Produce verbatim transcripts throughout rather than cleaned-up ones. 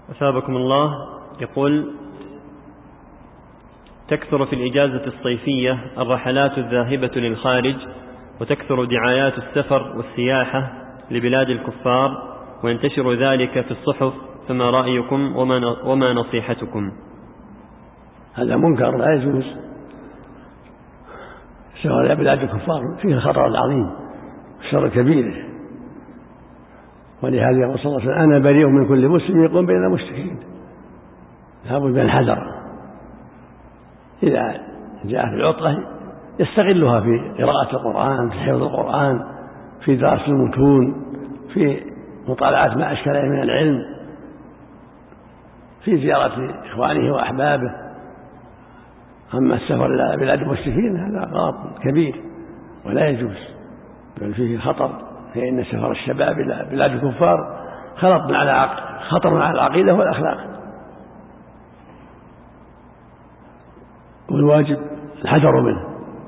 أثابكم الله. يقول: تكثر في الإجازة الصيفية الرحلات الذاهبة للخارج، وتكثر دعايات السفر والسياحة لبلاد الكفار، وينتشر ذلك في الصحف، فما رأيكم وما وما نصيحتكم؟ هذا منكر لا يجوز. السفر إلى بلاد الكفار فيه الخطر العظيم والشر الكبير، ولهذا يقول صلى الله عليه وسلم: أنا بريء من كل مسلم يقوم بين المشركين. لابد من الحذر. إذا جاء في العطلة يستغلها في قراءة القرآن، في حفظ القرآن، في دراسة المتون، في مطالعة ما أشكل من العلم، في زيارة إخوانه وأحبابه. أما السفر إلى بلاد المشركين هذا غلط كبير ولا يجوز، بل فيه خطر، فإن سفر الشباب إلى بلاد الكفار خطر على خطر على العقيدة والأخلاق، والواجب الحذر منه.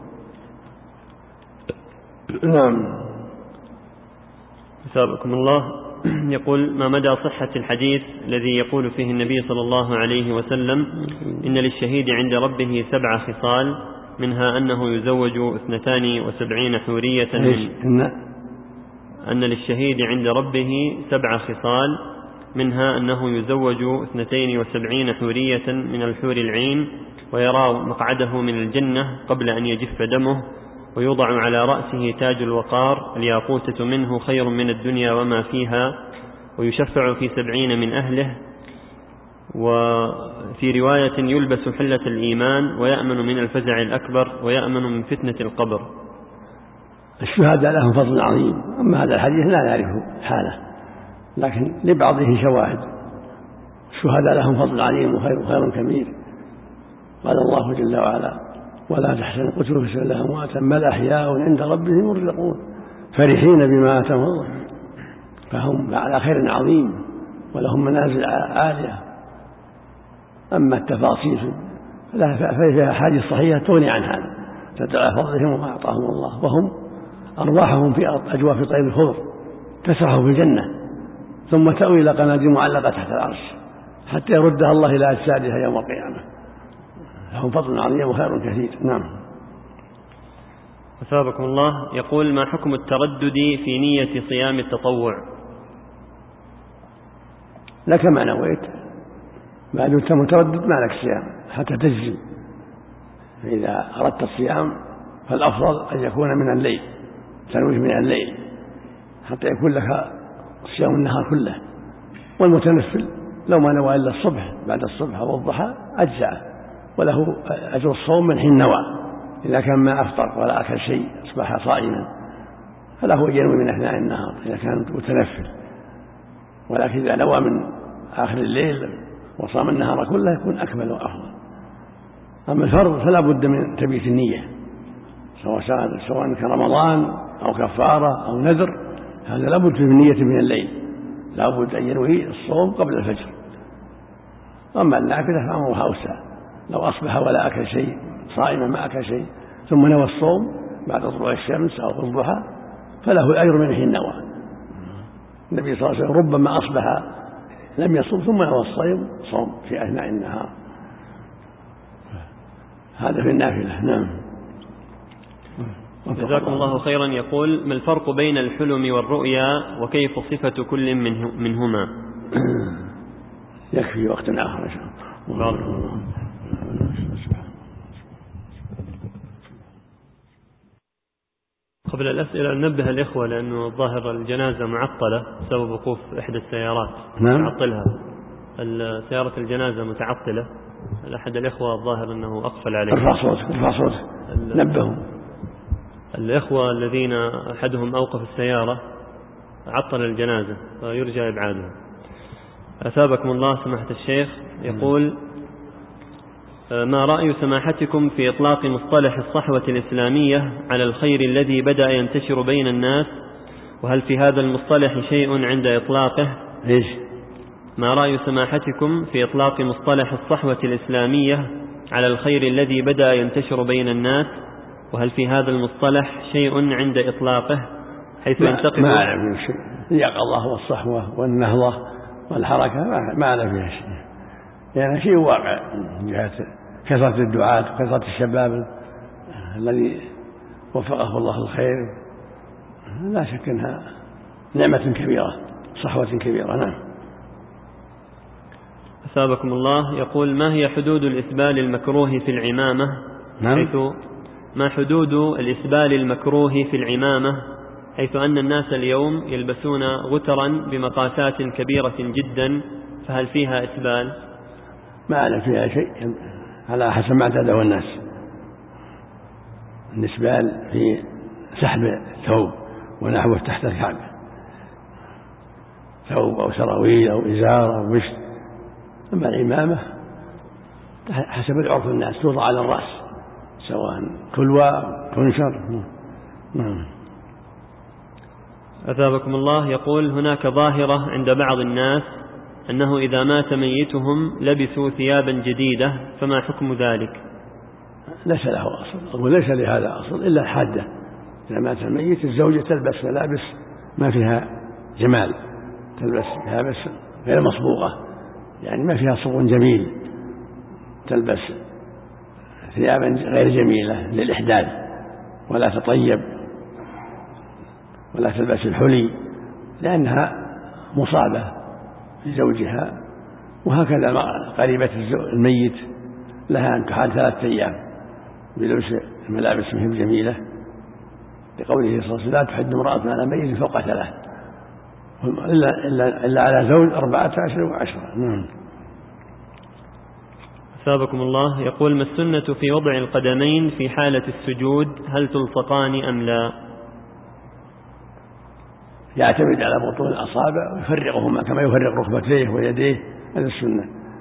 نعم. أثابكم الله. يقول: ما مدى صحة الحديث الذي يقول فيه النبي صلى الله عليه وسلم: إن للشهيد عند ربه سبع خصال، منها أنه يزوج اثنتان وسبعين حورية من أن للشهيد عند ربه سبع خصال، منها أنه يزوج اثنتين وسبعين حورية من الحور العين، ويرى مقعده من الجنة قبل أن يجف دمه، ويوضع على رأسه تاج الوقار، الياقوتة منه خير من الدنيا وما فيها، ويشفع في سبعين من أهله، وفي رواية يلبس حلة الإيمان، ويأمن من الفزع الأكبر، ويأمن من فتنة القبر. الشهداء لهم فضل عظيم. أما هذا الحديث لا نعرف حاله، لكن لبعضه شواهد. الشهداء لهم فضل عظيم وخير خير كبير. قال الله جل وعلا: ولا تحزن قتلوا في سبيل الله أمواتا بل أحياء عند ربهم يرزقون فرحين بما آتاهم الله. فهم على خير عظيم ولهم منازل عالية. أما التفاصيل ففيها حديث صحيحة تغني عن هذا، تدل على فضلهم وما أعطاهم الله، وهم أرواحهم في أجواف طير الخضر تسرح في الجنة، ثم تأوي إلى قناديل معلقة تحت العرش حتى يردها الله إلى أجسادها يوم القيامة. لهم فضل عظيم وخير كثير. نعم. أثابكم الله. يقول: ما حكم التردد في نية صيام التطوع؟ لك ما نويت، ما دمت متردد ما لك صيام حتى تجزم. إذا أردت الصيام فالأفضل أن يكون من الليل، تنويه من الليل حتى يكون لك صيام النهار كله. والمتنفل لو ما نوى إلا الصبح بعد الصبح والضحى أجزأه، وله أجر الصوم من حين نوى. إذا كان ما أفطر ولا أكل شيء أصبح صائما فله ينوي من أثناء النهار إذا كان متنفل، ولكن إذا نوى من آخر الليل وصام النهار كله يكون أكمل وأفضل. أما الفرض فلا بد من تبييت النية، سواء كان رمضان أو كفارة أو نذر، هذا لا بد من نية من الليل، لا بد أن ينوي الصوم قبل الفجر. أما النافلة فأمرها أوسع، لو أصبح ولا أكل شيء صائما ما أكل شيء ثم نوى الصوم بعد طلوع الشمس أو في الضحى فله الأجر من حين نوى. النبي صلى الله عليه وسلم ربما أصبح لم يصوم ثم نوى الصيام صوم في أثناء النهار. هذا في النافلة. نعم. جزاكم الله خيرا. يقول: ما الفرق بين الحلم والرؤيا، وكيف صفة كل منه منهما؟ يكفي وقت آخر إن شاء الله. قبل الأسئلة ننبه الإخوة لأنه الظاهر الجنازة معطلة بسبب وقوف إحدى السيارات. نعم. معطلها سيارة الجنازة متعطلة. أحد الإخوة الظاهر أنه أقفل عليه. ارفع صوتك ارفع صوتك نبههم. الإخوة الذين أحدهم أوقف السيارة عطل الجنازة فيرجى إبعاده. أثابكم الله سماحة الشيخ. يقول: ما رأي سماحتكم في إطلاق مصطلح الصحوة الإسلامية على الخير الذي بدأ ينتشر بين الناس، وهل في هذا المصطلح شيء عند إطلاقه؟ إيش؟ ما رأي سماحتكم في إطلاق مصطلح الصحوة الإسلامية على الخير الذي بدأ ينتشر بين الناس، وهل في هذا المصطلح شيء عند إطلاقه حيث ينتقل؟ ما أعلم من شيء. يقى الله والصحوة والنهضة والحركة ما أنا فيها شيء، يعني شيء واقع من جهة كثرة الدعاة وكثرة الشباب الذي وفقه الله الخير، لا شك أنها نعمة كبيرة صحوة كبيرة. نعم. أثابكم الله. يقول: ما هي حدود الإسبال المكروه في العمامة؟ نعم. حيث ما حدود الإسبال المكروه في العمامة حيث أن الناس اليوم يلبسون غترا بمقاسات كبيرة جدا، فهل فيها إسبال؟ ما أعلم فيها شيء، على حسب ما اعتاده الناس. الإسبال في سحب الثوب ونحوه تحت الكعب، ثوب أو سراويل أو إزار أو مشت. أما العمامة حسب العرف الناس توضع على الرأس، سواء كلوى أو تنشر. نعم. أثابكم الله. يقول: هناك ظاهرة عند بعض الناس أنه إذا مات ميتهم لبسوا ثيابا جديدة، فما حكم ذلك؟ ليس له أصل، وليس لهذا أصل إلا الحادة. إذا مات الميت الزوجة تلبس ملابس ما فيها جمال، تلبس ملابس غير مصبوغة، يعني ما فيها صبغ جميل، تلبس ثيابا غير جميلة للإحداث، ولا تطيب ولا تلبس الحلي، لأنها مصابة لزوجها. وهكذا قريبة الميت لها أن تحال ثلاثة أيام بلبس الملابس مهم جميلة، لقوله صلى الله عليه وسلم: لا تحد امرأة على ميت فوق ثلاث إلا, إلا, إلا على زوج أربعة عشر وعشرة. نعم. أثابكم الله. يقول: ما السنة في وضع القدمين في حالة السجود؟ هل تلصقان أم لا؟ يعتمد على بطون الأصابع ويفرقهما كما يفرق ركبتيه ويديه، هذا السنة.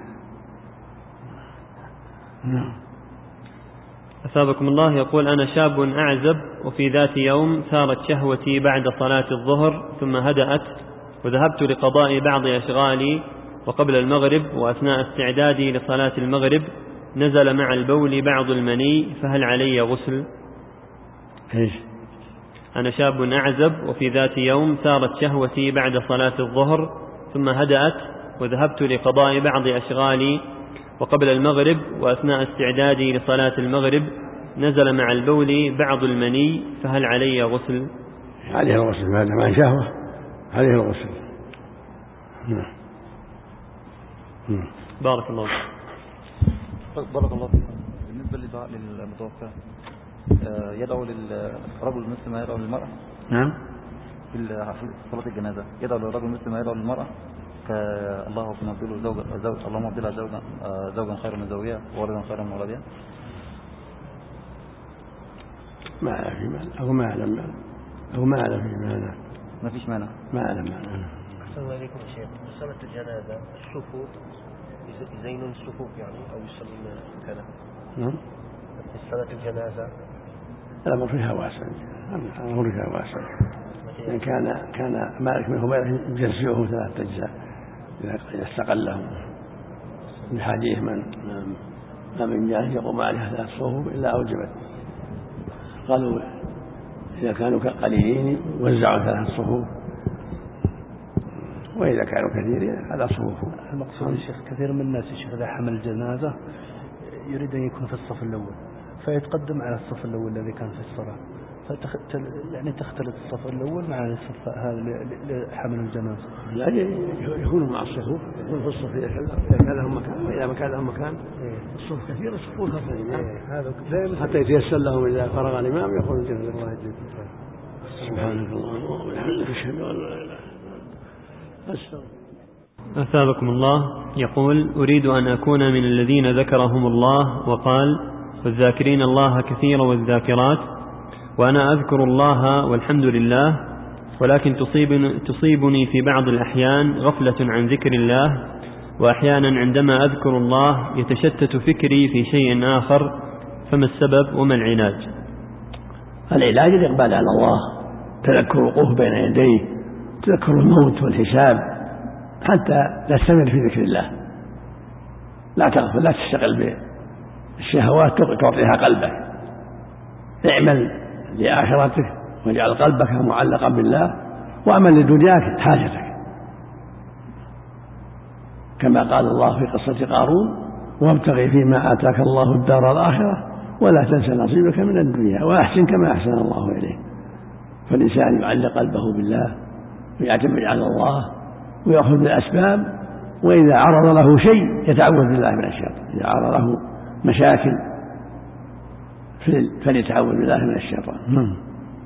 نعم. أثابكم الله. يقول: أنا شاب أعزب، وفي ذات يوم ثارت شهوتي بعد صلاة الظهر ثم هدأت، وذهبت لقضاء بعض أشغالي، وقبل المغرب وأثناء استعدادي لصلاة المغرب نزل مع البول بعض المني، فهل علي غسل؟ إيش؟ أنا شاب أعزب، وفي ذات يوم ثارت شهوتي بعد صلاة الظهر ثم هدأت، وذهبت لقضاء بعض أشغالي، وقبل المغرب وأثناء استعدادي لصلاة المغرب نزل مع البول بعض المني، فهل علي غسل؟ عليه الغسل، ما دام عن شهوة عليه الغسل. بارك الله فيك. بارك الله فيك. بالنسبة للدعاء للمتوفى، يدعو للرجل مثل ما يدعو للمرأة؟ نعم. في صلاة الجنازة يدعو للرجل مثل ما يدعو للمرأة، اللهم ابدله زوجا زوج اللهم ابدلها زوجا زوجا خيرا من زوجها وولدا خيرا من ولدها. ما أعلم في معنى أو ما أعلم أو ما أعلم في معنى. ما فيش معنى. ما أعلم معنى. السلام عليكم يا شيخ. صلاة الجنازة الصفوف يزينون الصفوف يعني أو يصلون كذا. نعم. صلاة الجنازة الأمر فيها واسع، الأمر فيها واسع. يعني كان كان مالك من هبيرة يجزئه ثلاثة أجزاء إذا استقلهم، من حديث من ما من جاهز يقوم عليها ثلاث صفوف إلا أوجبت. قالوا إذا كانوا قليلين وزعوا ثلاث صفوف، وإذا كانوا كثيرين على صفوف. المقصود يا شيخ كثير من الناس يا شيخ إذا حمل الجنازة يريد أن يكون في الصف الأول فيتقدم على الصف الأول الذي كان في الصلاة، فتختل يعني تختلط الصف الأول مع الصف هذا لحمل الجنازة. لا يكونوا مع الصفوف، يكون في الصف إذا كان لهم مكان، وإذا ما كان لهم مكان الصف كثير الصفوف خلف الإمام حتى يتيسر لهم إذا فرغ الإمام يقول الجنازة. الله يجزيك. سبحانك اللهم وبحمدك أشهد أن لا إله إلا أنت أستغفرك. أثابكم الله. يقول: أريد أن أكون من الذين ذكرهم الله وقال: والذاكرين الله كثيرا والذاكرات، وأنا أذكر الله والحمد لله، ولكن تصيبني, تصيبني في بعض الأحيان غفلة عن ذكر الله، وأحيانا عندما أذكر الله يتشتت فكري في شيء آخر، فما السبب وما العلاج؟ العلاج الإقبال على الله، تذكر وقوف بين يديه، تذكر الموت والحساب، حتى تستمر في ذكر الله، لا تغفل، لا تشتغل بالشهوات تعطيها قلبك، اعمل لآخرتك واجعل قلبك معلقا بالله، وأمل لدنياك حاجتك. كما قال الله في قصة قارون: وابتغ فيما آتاك الله الدار الآخرة ولا تنس نصيبك من الدنيا وأحسن كما أحسن الله إليك. فالإنسان يعلق قلبه بالله ويعتمد على الله ويأخذ بالأسباب، وإذا عرض له شيء يتعوذ بالله من الشيطان. إذا عرض له مشاكل فليتعوذ بالله من الشيطان.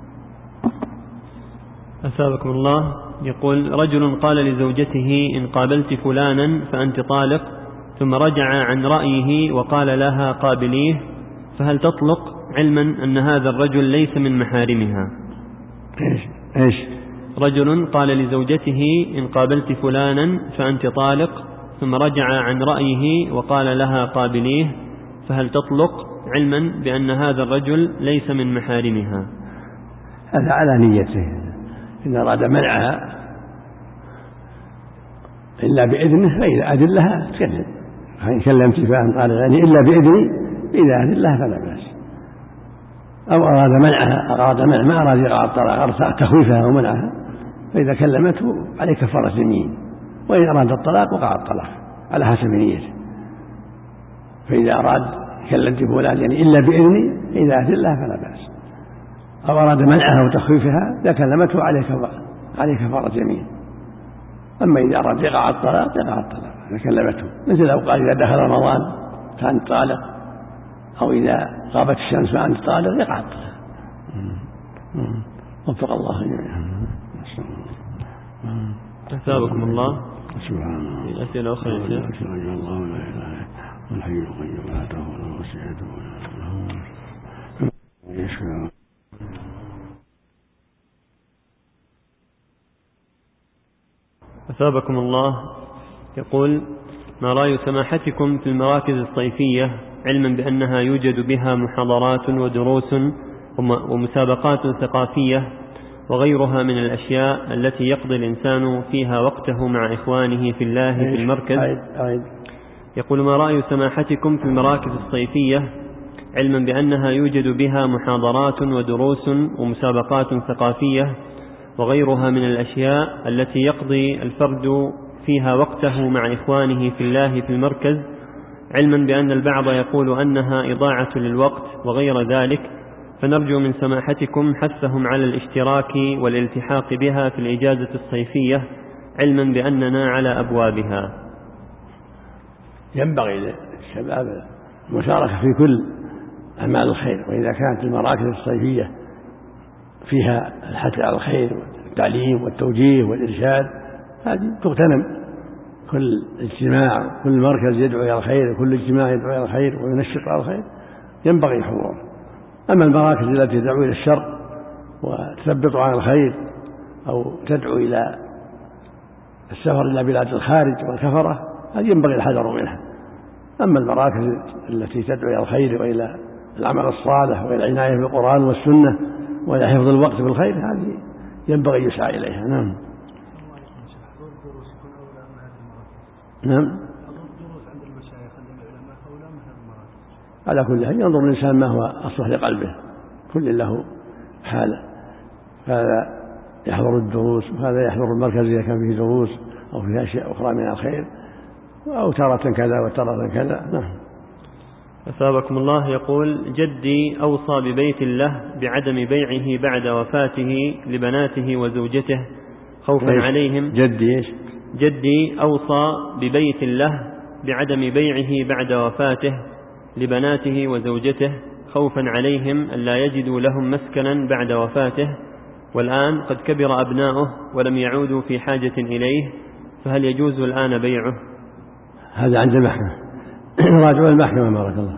أثابكم الله. يقول: رجل قال لزوجته: إن قابلت فلانا فأنت طالق، ثم رجع عن رأيه وقال لها: قابليه، فهل تطلق علما أن هذا الرجل ليس من محارمها؟ إيش إيش رجل قال لزوجته: إن قابلت فلانا فأنت طالق، ثم رجع عن رأيه وقال لها: قابليه، فهل تطلق علما بأن هذا الرجل ليس من محارمها؟ هذا على نيته. إن أراد منعها إلا بإذنه فإذا أذن لها تكلم. فإن كلمت فأن قال يعني إلا بإذني، إذا أذن لها فلا بأس. أو أراد منعها، أراد منع ما أراد يقع الطلاق، أراد تخويفها ومنعها، فإذا كلمته عليه كفارة يمين، وإن أراد الطلاق وقع الطلاق على حسب نيته. فإذا أراد كلمت فلان يعني إلا بإذني، إذا أذن لها فلا بأس. أو أراد منعها وتخويفها، إذا كلمته عليه كفارة يمين. أما إذا أراد يقع الطلاق يقع الطلاق إذا كلمته، مثل لو قال: إذا دخل رمضان فأنت طالق، أو إذا غابت الشمس فأنت طالق، يقع الطلاق. وفق الله جميعا. أثابكم الله. سبحان الله. الأسئلة أخرى يا شيخ. الله لا إله والحي القيوم لا تأخذه سنة ولا نوم. أثابكم الله. يقول: ما رأي سماحتكم في المراكز الصيفية، علما بأنها يوجد بها محاضرات ودروس ومسابقات ثقافية وغيرها من الأشياء التي يقضي الإنسان فيها وقته مع إخوانه في الله في المركز؟ يقول: ما رأي سماحتكم في المراكز الصيفية، علما بأنها يوجد بها محاضرات ودروس ومسابقات ثقافية وغيرها من الأشياء التي يقضي الفرد فيها وقته مع إخوانه في الله في المركز، علما بأن البعض يقول أنها إضاعة للوقت وغير ذلك، فنرجو من سماحتكم حثهم على الاشتراك والالتحاق بها في الإجازة الصيفية، علما بأننا على أبوابها. ينبغي للشباب المشاركة في كل أعمال الخير، وإذا كانت المراكز الصيفية فيها الحث على الخير والتعليم والتوجيه والإرشاد، هذه تغتنم. كل اجتماع، كل مركز يدعو إلى الخير، كل اجتماع يدعو إلى الخير وينشط على الخير، ينبغي الحضور. أما المراكز التي تدعو إلى الشر وتثبط عن الخير أو تدعو إلى السفر إلى بلاد الخارج والكفرة، هذه ينبغي الحذر منها. أما المراكز التي تدعو إلى الخير وإلى العمل الصالح وإلى العناية بالقرآن والسنة وإلى حفظ الوقت بالخير، هذه ينبغي يسعى إليها. نعم نعم على كل حال ينظر الإنسان ما هو أصلح لقلبه، كل له حاله، هذا يحضر الدروس وهذا يحضر المركز إذا كان فيه دروس أو فيه أشياء أخرى من الخير، أو تارة كذا وتارة كذا. نعم. أثابكم الله. يقول: جدي أوصى ببيت له بعدم بيعه بعد وفاته لبناته وزوجته خوفا إيش؟ عليهم. جدي إيش؟ جدي أوصى ببيت له بعدم بيعه بعد وفاته لبناته وزوجته خوفا عليهم ألا يجدوا لهم مسكنا بعد وفاته، والآن قد كبر أبناؤه ولم يعودوا في حاجة إليه، فهل يجوز الآن بيعه؟ هذا عند المحكمة. راجعوا المحكمة. بارك الله.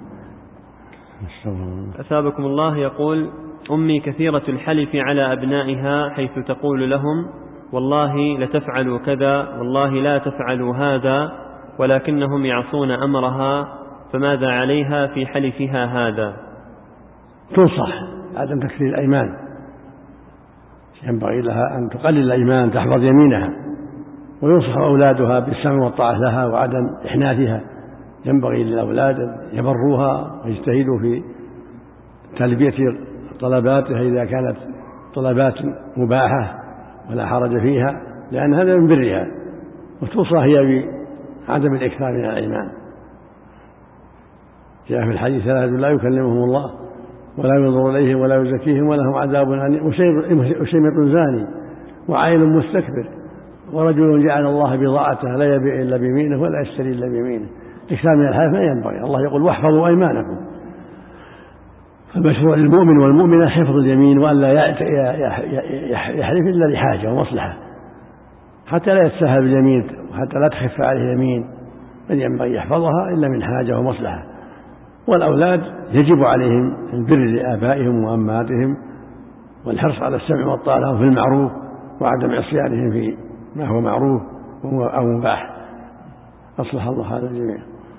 أثابكم الله. يقول: أمي كثيرة الحلف على أبنائها، حيث تقول لهم: والله لتفعلوا كذا، والله لا تفعلوا هذا، ولكنهم يعصون أمرها، فماذا عليها في حلفها هذا؟ تنصح عدم تكثير الأيمان، ينبغي لها أن تقلل الأيمان، تحفظ يمينها، وينصح أولادها بالسمع والطاعة لها وعدم إحناثها. ينبغي للأولاد أن يبروها ويجتهدوا في تلبية طلباتها إذا كانت طلبات مباحة ولا حرج فيها، لأن هذا من برها. وتوصى هي عدم الإكثار من الأيمان. جاء في الحديث ثلاثة لا يكلمهم الله ولا ينظر إليهم ولا يزكيهم ولهم عذاب أليم، وشيمط زاني وعين مستكبر ورجل جعل الله بضاعته لا يبيع إلا بيمينه ولا يشتري إلا بيمينه. الإكثار من الحلف ما ينبغي. الله يقول واحفظوا أيمانكم، فالمشروع للمؤمن والمؤمنة حفظ اليمين وألا يحلف إلا لحاجة ومصلحة، حتى لا يتساهل باليمين وحتى لا تخف عليه يمين، بل ينبغي يحفظها إلا من حاجة ومصلحة. والأولاد يجب عليهم البر لآبائهم وأمهاتهم والحرص على السمع والطاعة في المعروف وعدم عصيانهم في ما هو معروف أو مباح. أصلح الله هذا الجميع.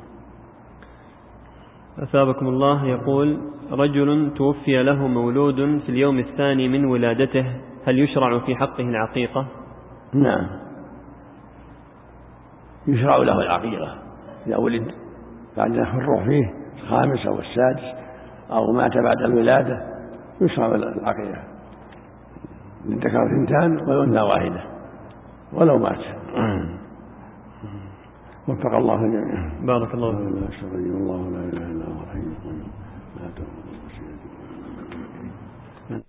أثابكم الله. يقول: رجل توفي له مولود في اليوم الثاني من ولادته، هل يشرع في حقه العقيقة؟ نعم، يشرع له العقيقة إذا ولد بعد نفخ الروح فيه الخامس أو السادس أو مات بعد الولادة، يشرع العقيقة للذكر اثنتان والأنثى واحدة ولو مات. وفق الله الجميع. بارك الله فيك. لا شريك الله لا اله الا هو الحي القيوم لا تأخذه سنة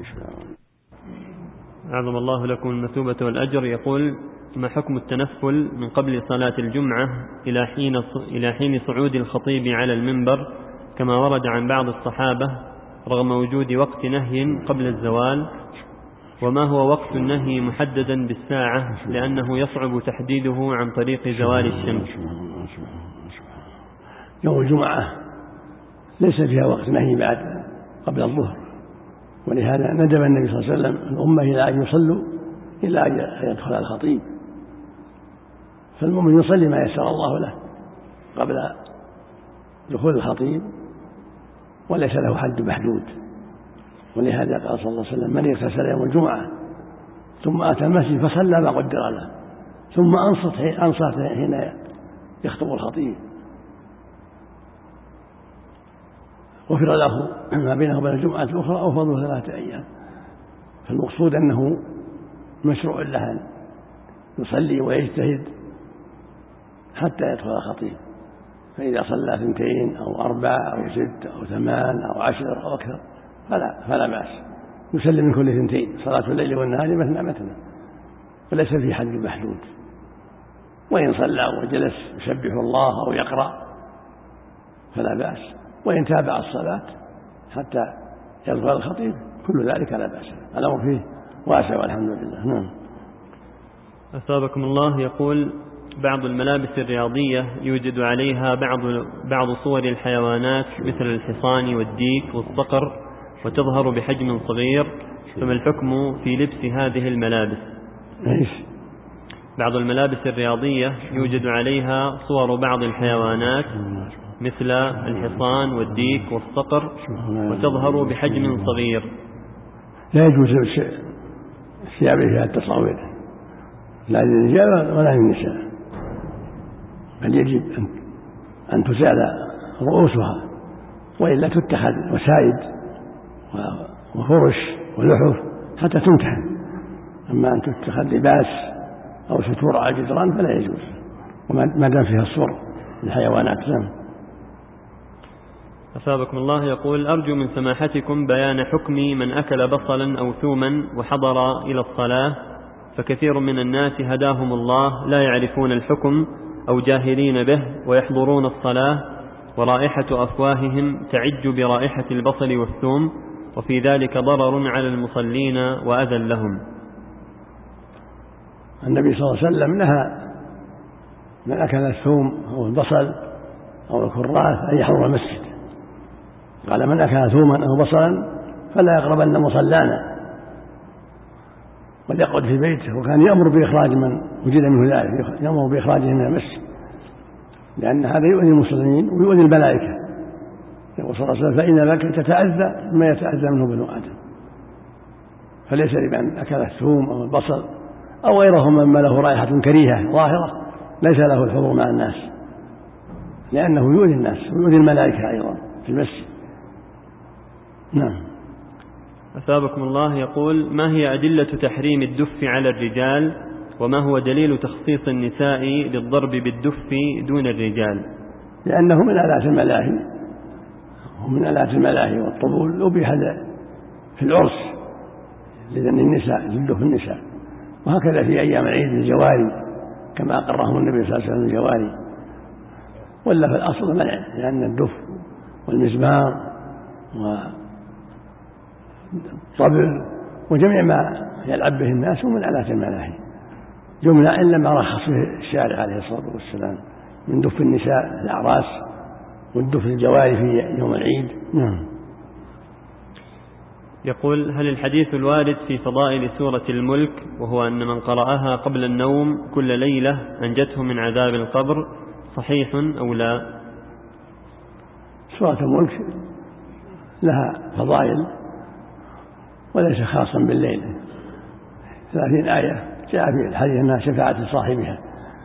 أعظم الله لكم المثوبة والأجر. يقول: ما حكم التنفل من قبل صلاة الجمعة إلى حين إلى حين صعود الخطيب على المنبر كما ورد عن بعض الصحابة رغم وجود وقت نهي قبل الزوال؟ وما هو وقت النهي محددا بالساعة لأنه يصعب تحديده عن طريق زوال الشمس؟ يوم الجمعة ليس فيها وقت نهي بعد قبل الظهر، ولهذا ندب النبي صلى الله عليه وسلم الأمة إلى أن يصلوا إلى أن يدخل الخطيب، فالمؤمن يصلي ما يسر الله له قبل دخول الخطيب وليس له حد محدود. ولهذا قال صلى الله عليه وسلم: من اغتسل يوم الجمعة ثم أتى المسجد فصلى ما قدر له ثم أنصت أنصت حين يخطب الخطيب غفر له ما بينه وبين الجمعة الأخرى أو فضل ثلاثة أيام. فالمقصود أنه مشروع له أن يصلي ويجتهد حتى يدخل الخطيب، فإذا صلى ثنتين أو أربع أو ست أو ثمان أو عشر أو أكثر فلا, فلا بأس، يسلم من كل ثنتين. صلاة الليل والنهار مثنى مثنى وليس في حد محدود. وإن صلى وجلس يسبح الله أو يقرأ فلا بأس، وإن تابع الصلاة حتى يدخل الخطيب كل ذلك لا بأس، الأمر فيه واسع والحمد لله. نعم. أثابكم الله. يقول: بعض الملابس الرياضية يوجد عليها بعض بعض صور الحيوانات مثل الحصان والديك والصقر وتظهر بحجم صغير، فما الحكم في لبس هذه الملابس؟ إيش؟ بعض الملابس الرياضية يوجد عليها صور بعض الحيوانات مثل الحصان والديك والصقر وتظهر بحجم صغير. لا يجوز الثياب فيها التصاوير لا للرجال ولا للنساء، بل يجب أن تزال رؤوسها وإلا تتخذ وسائد وفرش ولحف حتى تمتحن. أما أن تتخذ لباس أو ستور على الجدران فلا يجوز، وما دام فيها الصور الحيوانات. أثابكم الله. يقول: أرجو من سماحتكم بيان حكم من أكل بصلا أو ثوما وحضر إلى الصلاة، فكثير من الناس هداهم الله لا يعرفون الحكم أو جاهلين به ويحضرون الصلاة ورائحة أفواههم تعج برائحة البصل والثوم، وفي ذلك ضرر على المصلين وأذى لهم. النبي صلى الله عليه وسلم نهى من أكل الثوم أو البصل أو الكراث أن يحضر المسجد، قال: من أكل ثوما أو بصلا فلا يقربن مصلانا وليقعد في بيته. وكان يأمر بإخراج من وجد منه ذلك، يأمر بإخراجه من المسجد، لأن هذا يؤذي المسلمين ويؤذي الملائكة. يقول صلى الله عليه وسلم: فإن الملائكة تتأذى ما يتأذى منه بنو آدم. فليس لمن أكل الثوم أو البصل أو غيرهم مما له رائحة كريهة ظاهرة ليس له الحضور مع الناس، لأنه يؤذي الناس ويؤذي الملائكة أيضا في المسجد. نعم. أثابكم الله. يقول: ما هي أدلة تحريم الدف على الرجال وما هو دليل تخصيص النساء للضرب بالدف دون الرجال؟ لأنه من آلات الملاهي ومن آلات الملاهي والطبول أبيح في العرس لأن النساء للدف النساء، وهكذا في أيام العيد الجواري كما أقرهم النبي صلى الله عليه وسلم الجواري. ولا في الأصل منع، لأن الدف والمزمار والطبل وجميع ما يلعب به الناس من آلات الملاهي جملة، إلا ما رخص به الشارع عليه الصلاة والسلام من دف النساء الأعراس والدف الجواري في يوم العيد. نعم. يقول: هل الحديث الوارد في فضائل سورة الملك وهو أن من قرأها قبل النوم كل ليلة أنجته من عذاب القبر صحيح أو لا؟ سورة الملك لها فضائل وليس خاصا بالليل، ثلاثين آية جاء في الحديث أنها شفاعة لصاحبها،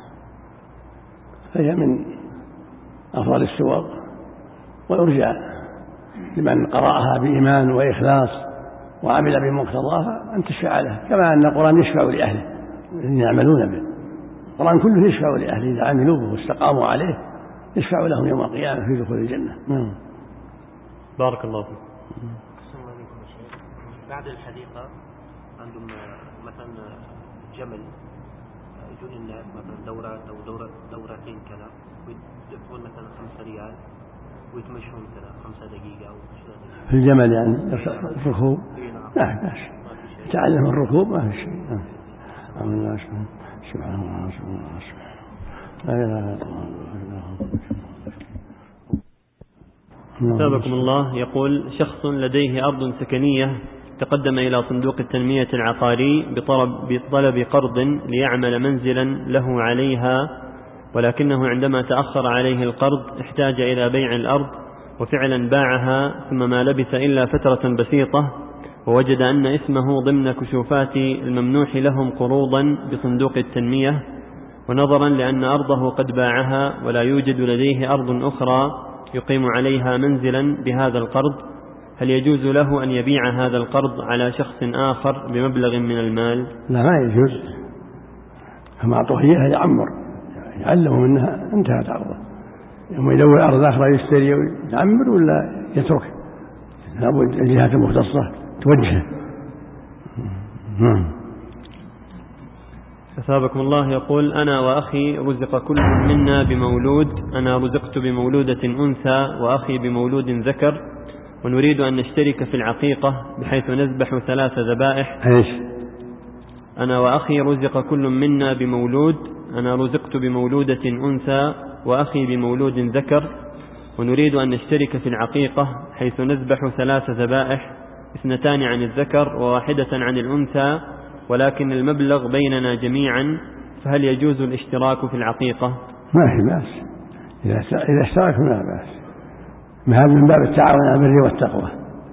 فهي من أفضل السور، ويرجى لمن قرأها بإيمان وإخلاص وعمل بمقتضاها أن تشفع له، كما أن القرآن يشفع لأهله الذين يعملون به. القرآن كله يشفع لأهله إذا عملوا به واستقاموا عليه، يشفع لهم يوم القيامة في دخول الجنة. مم. بارك الله فيك. بعد الحديقة عندهم مثلا جمل يجون الناس مثلا دورات أو دورة دورتين كذا ويدفعون مثلا خمسة ريال ويتمشون كذا خمسة دقيقة أو عشرة دقيقة في الجمل يعني الركوب. لا بأس، تعلم الركوب ما في شيء. سبحان الله سبحان الله لا إله إلا الله. سابقكم الله. يقول: شخص لديه أرض سكنية تقدم إلى صندوق التنمية العقاري بطلب, بطلب قرض ليعمل منزلا له عليها، ولكنه عندما تأخر عليه القرض احتاج إلى بيع الأرض وفعلا باعها، ثم ما لبث إلا فترة بسيطة ووجد أن اسمه ضمن كشوفات الممنوح لهم قروضا بصندوق التنمية، ونظرا لأن أرضه قد باعها ولا يوجد لديه أرض أخرى يقيم عليها منزلا بهذا القرض، هل يجوز له أن يبيع هذا القرض على شخص آخر بمبلغ من المال؟ لا، ما يجوز. فما أعطوه إياها يعمر يعلم منها انتهت أرضه، يوم يدور أرض أخرى يشتري ويعمر ولا يترك، لابد الجهات المختصة توجهه. أثابكم الله. يقول: أنا وأخي رزق كل منا بمولود، أنا رزقت بمولودة أنثى وأخي بمولود ذكر، ونريد أن نشترك في العقيقة بحيث نذبح ثلاث ذبائح. إيش؟ أنا وأخي رزق كل منا بمولود، أنا رزقت بمولودة أنثى وأخي بمولود ذكر، ونريد أن نشترك في العقيقة حيث نذبح ثلاث ذبائح، اثنتان عن الذكر وواحدة عن الأنثى، ولكن المبلغ بيننا جميعا، فهل يجوز الاشتراك في العقيقة؟ ما في بأس، إذا اشترك ما بأس، هذا من باب التعاون على البر والتقوى.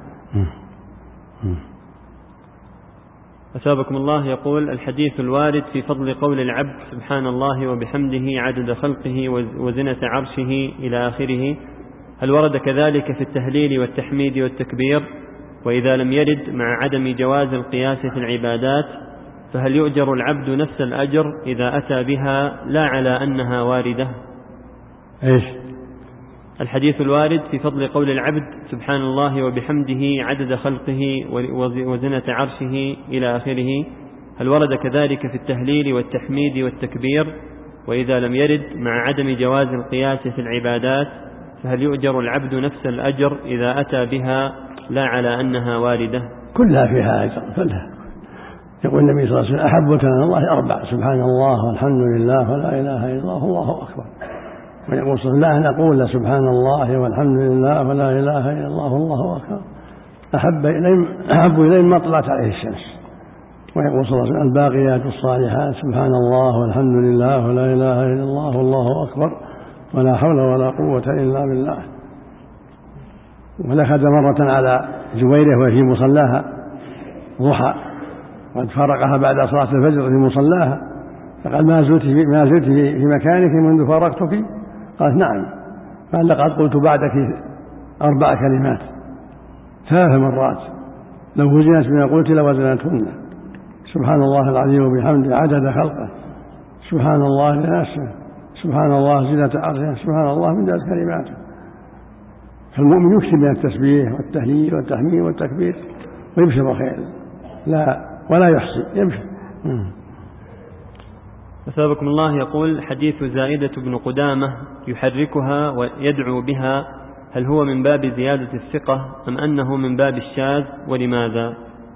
أثابكم الله. يقول: الحديث الوارد في فضل قول العبد سبحان الله وبحمده عدد خلقه وزنة عرشه إلى آخره، هل ورد كذلك في التهليل والتحميد والتكبير؟ وإذا لم يرد مع عدم جواز القياس في العبادات، فهل يؤجر العبد نفس الأجر إذا أتى بها لا على أنها واردة؟ إيش؟ الحديث الوارد في فضل قول العبد سبحان الله وبحمده عدد خلقه وزنة عرشه إلى آخره، هل ورد كذلك في التهليل والتحميد والتكبير؟ وإذا لم يرد مع عدم جواز القياس في العبادات، فهل يؤجر العبد نفس الأجر إذا أتى بها لا على أنها واردة؟ كلها فيها أجر، كلها. يقول النبي صلى الله عليه وسلم: أحب كلام الله أربع: سبحان الله والحمد لله ولا إله إلا الله والله أكبر. ويقول صلى الله عليه وسلم: لا نقول سبحان الله والحمد لله ولا إله إلا الله والله أكبر، أحب إليهم أحب إليهم ما طلعت عليه الشمس. ويقول صلى الله عليه وسلم: الباقيات الصالحات: سبحان الله والحمد لله ولا إله إلا الله والله أكبر ولا حول ولا قوة إلا بالله. ولخذ مرة على زبيرة وهي في مصلاها ضحى، قد فرقها بعد صلاة الفجر في مصلاها، فقال: ما زلت في, ما زلت في مكانك منذ فارقتك؟ قالت: نعم. قال: لقد قلت بعدك أربع كلمات ثلاث مرات، لو وزنت بما قلت لوزنتهن: سبحان الله العظيم وبحمده عدد خلقه، سبحان الله لنفسه، سبحان الله زينة عرشه، سبحان الله من ذات كلماته. فالمؤمن يكثر من التسبيح والتهليل والتحميد والتكبير ويبشر خير لا ولا يحصي يبشر. أثابكم الله. يقول: حديث زائدة بن قدامة يحركها ويدعو بها، هل هو من باب زيادة الثقة أم أنه من باب الشاذ، ولماذا؟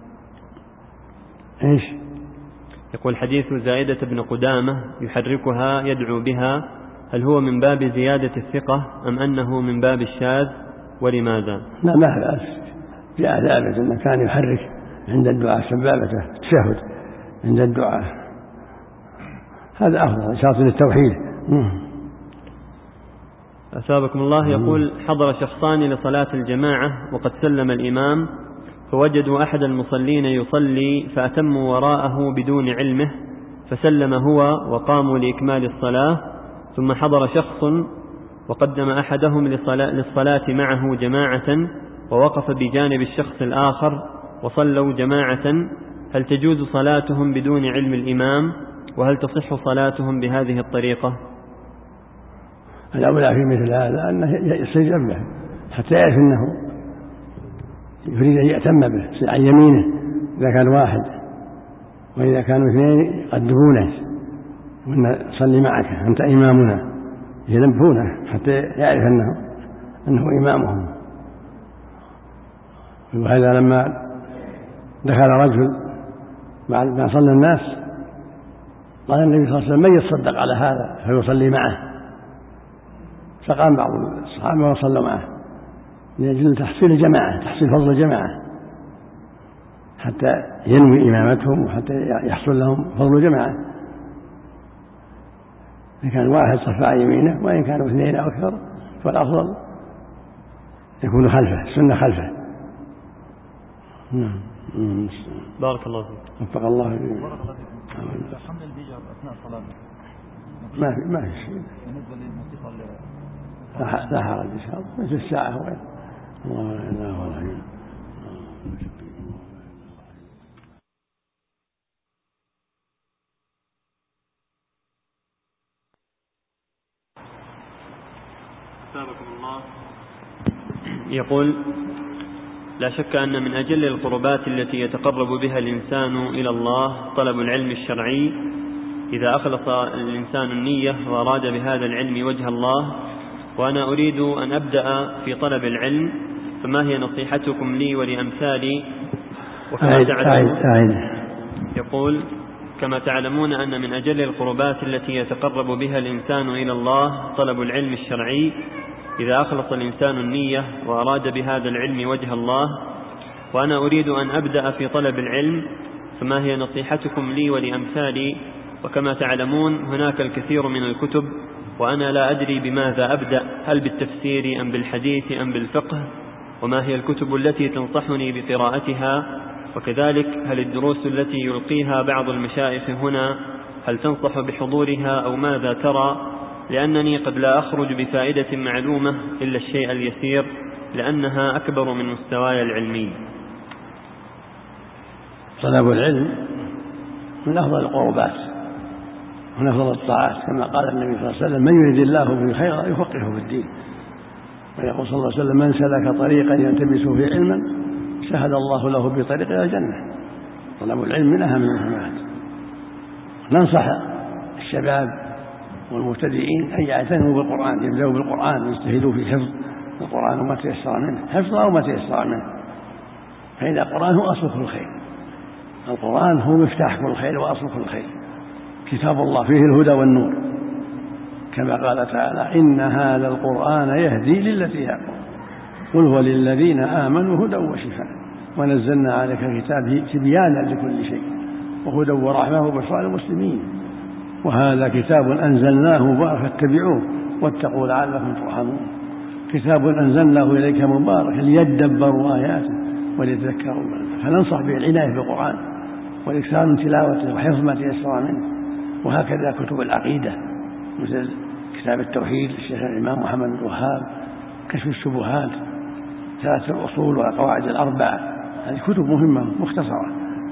إيش؟ يقول: حديث زائدة بن قدامة يحركها يدعو بها، هل هو من باب زيادة الثقة أم أنه من باب الشاذ، ولماذا؟ لا ما بأس، جاء ثابت أنه كان يحرك عند الدعاء سبابته التشهد عند الدعاء، هذا أفضل شاطر التوحيد. أثابكم الله. يقول: حضر شخصان لصلاة الجماعة وقد سلم الإمام، فوجدوا أحد المصلين يصلي فأتموا وراءه بدون علمه، فسلم هو وقاموا لإكمال الصلاة، ثم حضر شخص وقدم أحدهم للصلاة معه جماعة ووقف بجانب الشخص الآخر وصلوا جماعة، هل تجوز صلاتهم بدون علم الإمام؟ وهل تصح صلاتهم بهذه الطريقة؟ الأولى في مثل هذا أنه يصير جنبه حتى يعرف أنه يريد أن يأتم به، يصير عن يمينه إذا كان واحد، وإذا كانوا اثنين يقدمونه وأن صلي معك أنت إمامنا، ينبهونه حتى يعرف أنه أنه إمامهم. وهذا لما دخل رجل بعد ما صلى الناس قال النبي صلى الله عليه وسلم: من يتصدق على هذا فيصلي معه؟ فقام بعض الصحابة وصلوا معه لأجل تحصيل الجماعة، تحصيل فضل الجماعة، حتى ينوي إمامتهم وحتى يحصل لهم فضل الجماعة. إن كان واحد صف عن يمينه، وإن كانوا اثنين أو أكثر فالأفضل يكون خلفه، السنة خلفه. بارك الله فيك. وفق الله فيك. الحمد لله بيجي أثناء الصلاة ما في ما في شيء بالنسبة للموسيقى لا حرج إن شاء الله، مثل الساعة وين الله لا ولا هي. أثابكم الله. يقول: لا شك أن من أجل القربات التي يتقرب بها الإنسان إلى الله طلب العلم الشرعي، إذا أخلص الإنسان النية وأراد بهذا العلم وجه الله، وأنا أريد أن أبدأ في طلب العلم، فما هي نصيحتكم لي ولأمثالي؟ وكما تعلمون يقول: كما تعلمون أن من أجل القربات التي يتقرب بها الإنسان إلى الله طلب العلم الشرعي، إذا أخلص الإنسان النية وأراد بهذا العلم وجه الله، وأنا أريد أن أبدأ في طلب العلم، فما هي نصيحتكم لي ولأمثالي؟ وكما تعلمون هناك الكثير من الكتب، وأنا لا أدري بماذا أبدأ، هل بالتفسير أم بالحديث أم بالفقه؟ وما هي الكتب التي تنصحني بقراءتها؟ وكذلك هل الدروس التي يلقيها بعض المشايخ هنا هل تنصح بحضورها أو ماذا ترى؟ لأنني قد لا أخرج بفائدة معلومة إلا الشيء اليسير، لأنها أكبر من مستواي العلمي. طلب العلم من أفضل القربات ومن أفضل الطاعات، كما قال النبي صلى الله عليه وسلم: من يريد الله به خيرا يفقهه في الدين. ويقول صلى الله عليه وسلم: من سلك طريقا يلتمس فيه علما سهل الله له بطريق إلى الجنة. طلب العلم من أهم المهمات. ننصح الشباب والمبتدئين أن يعتنوا بالقرآن، يبدأوا بالقرآن ويجتهدوا في حفظ القرآن وما تيسر منه، حفظه وما تيسر منه، فإن القرآن هو أصل كل خير. القرآن هو مفتاح كل خير وأصل كل خير. كتاب الله فيه الهدى والنور، كما قال تعالى: إن هذا القرآن يهدي للتي هي أقوم، قل هو للذين آمنوا هدى وشفاء، ونزلنا عليك كتابه تبيانا لكل شيء وهدى ورحمة وبشرى للمسلمين، وهذا كتاب أنزلناه مبارك فاتبعوه واتقوا لعلكم ترحمون. كتاب أنزلناه إليك مبارك ليدبروا آياته وليتذكروا. فننصح بالعناية بالقرآن والإكثار من تلاوته وحفظ ما تيسر منه. وهكذا كتب العقيدة مثل كتاب التوحيد للشيخ الإمام محمد بن الوهاب، كشف الشبهات، ثلاث الأصول والقواعد الأربع، هذه كتب مهمة مختصرة.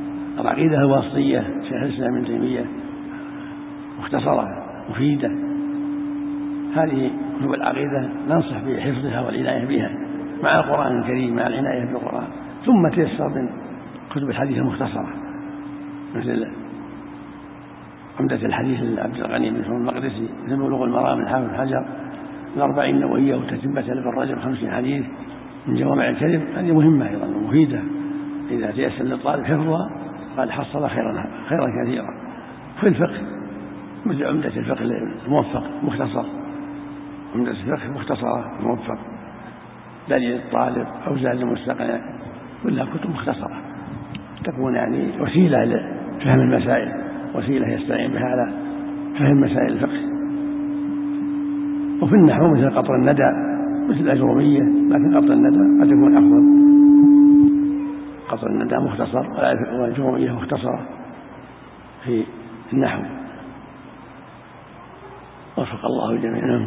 العقيدة الواسطية شيخ الإسلام ابن تيمية مختصرة مفيدة. هذه كتب العقيدة ننصح بحفظها والعناية بها مع القرآن الكريم، مع العناية بالقرآن. ثم تيسر من كتب الحديث المختصرة مثل عمدة الحديث لعبد الغني بن مسعود المقدسي، مثل بلوغ المرام من حافظ حجر، الأربعين النووية وتتمة لابن رجب خمسين حديث من جوامع الكلم. هذه مهمة أيضا ومفيدة إذا تيسر للطالب حفظها قد حصل خيرا خيرا كثيرا. في الفقه مثل عمدة الفقه الموفق مختصر، عمدة الفقه مختصرة موفق، دليل الطالب أو زاد المستقنع، كلها كتب مختصرة تكون يعني وسيلة لفهم المسائل، وسيلة يستعين بها على فهم مسائل الفقه. وفي النحو مثل قطر الندى مثل الأجرومية، لكن قطر الندى قد يكون أفضل. قطر الندى مختصر والأجرومية مختصرة في النحو. وفق الله الجميع.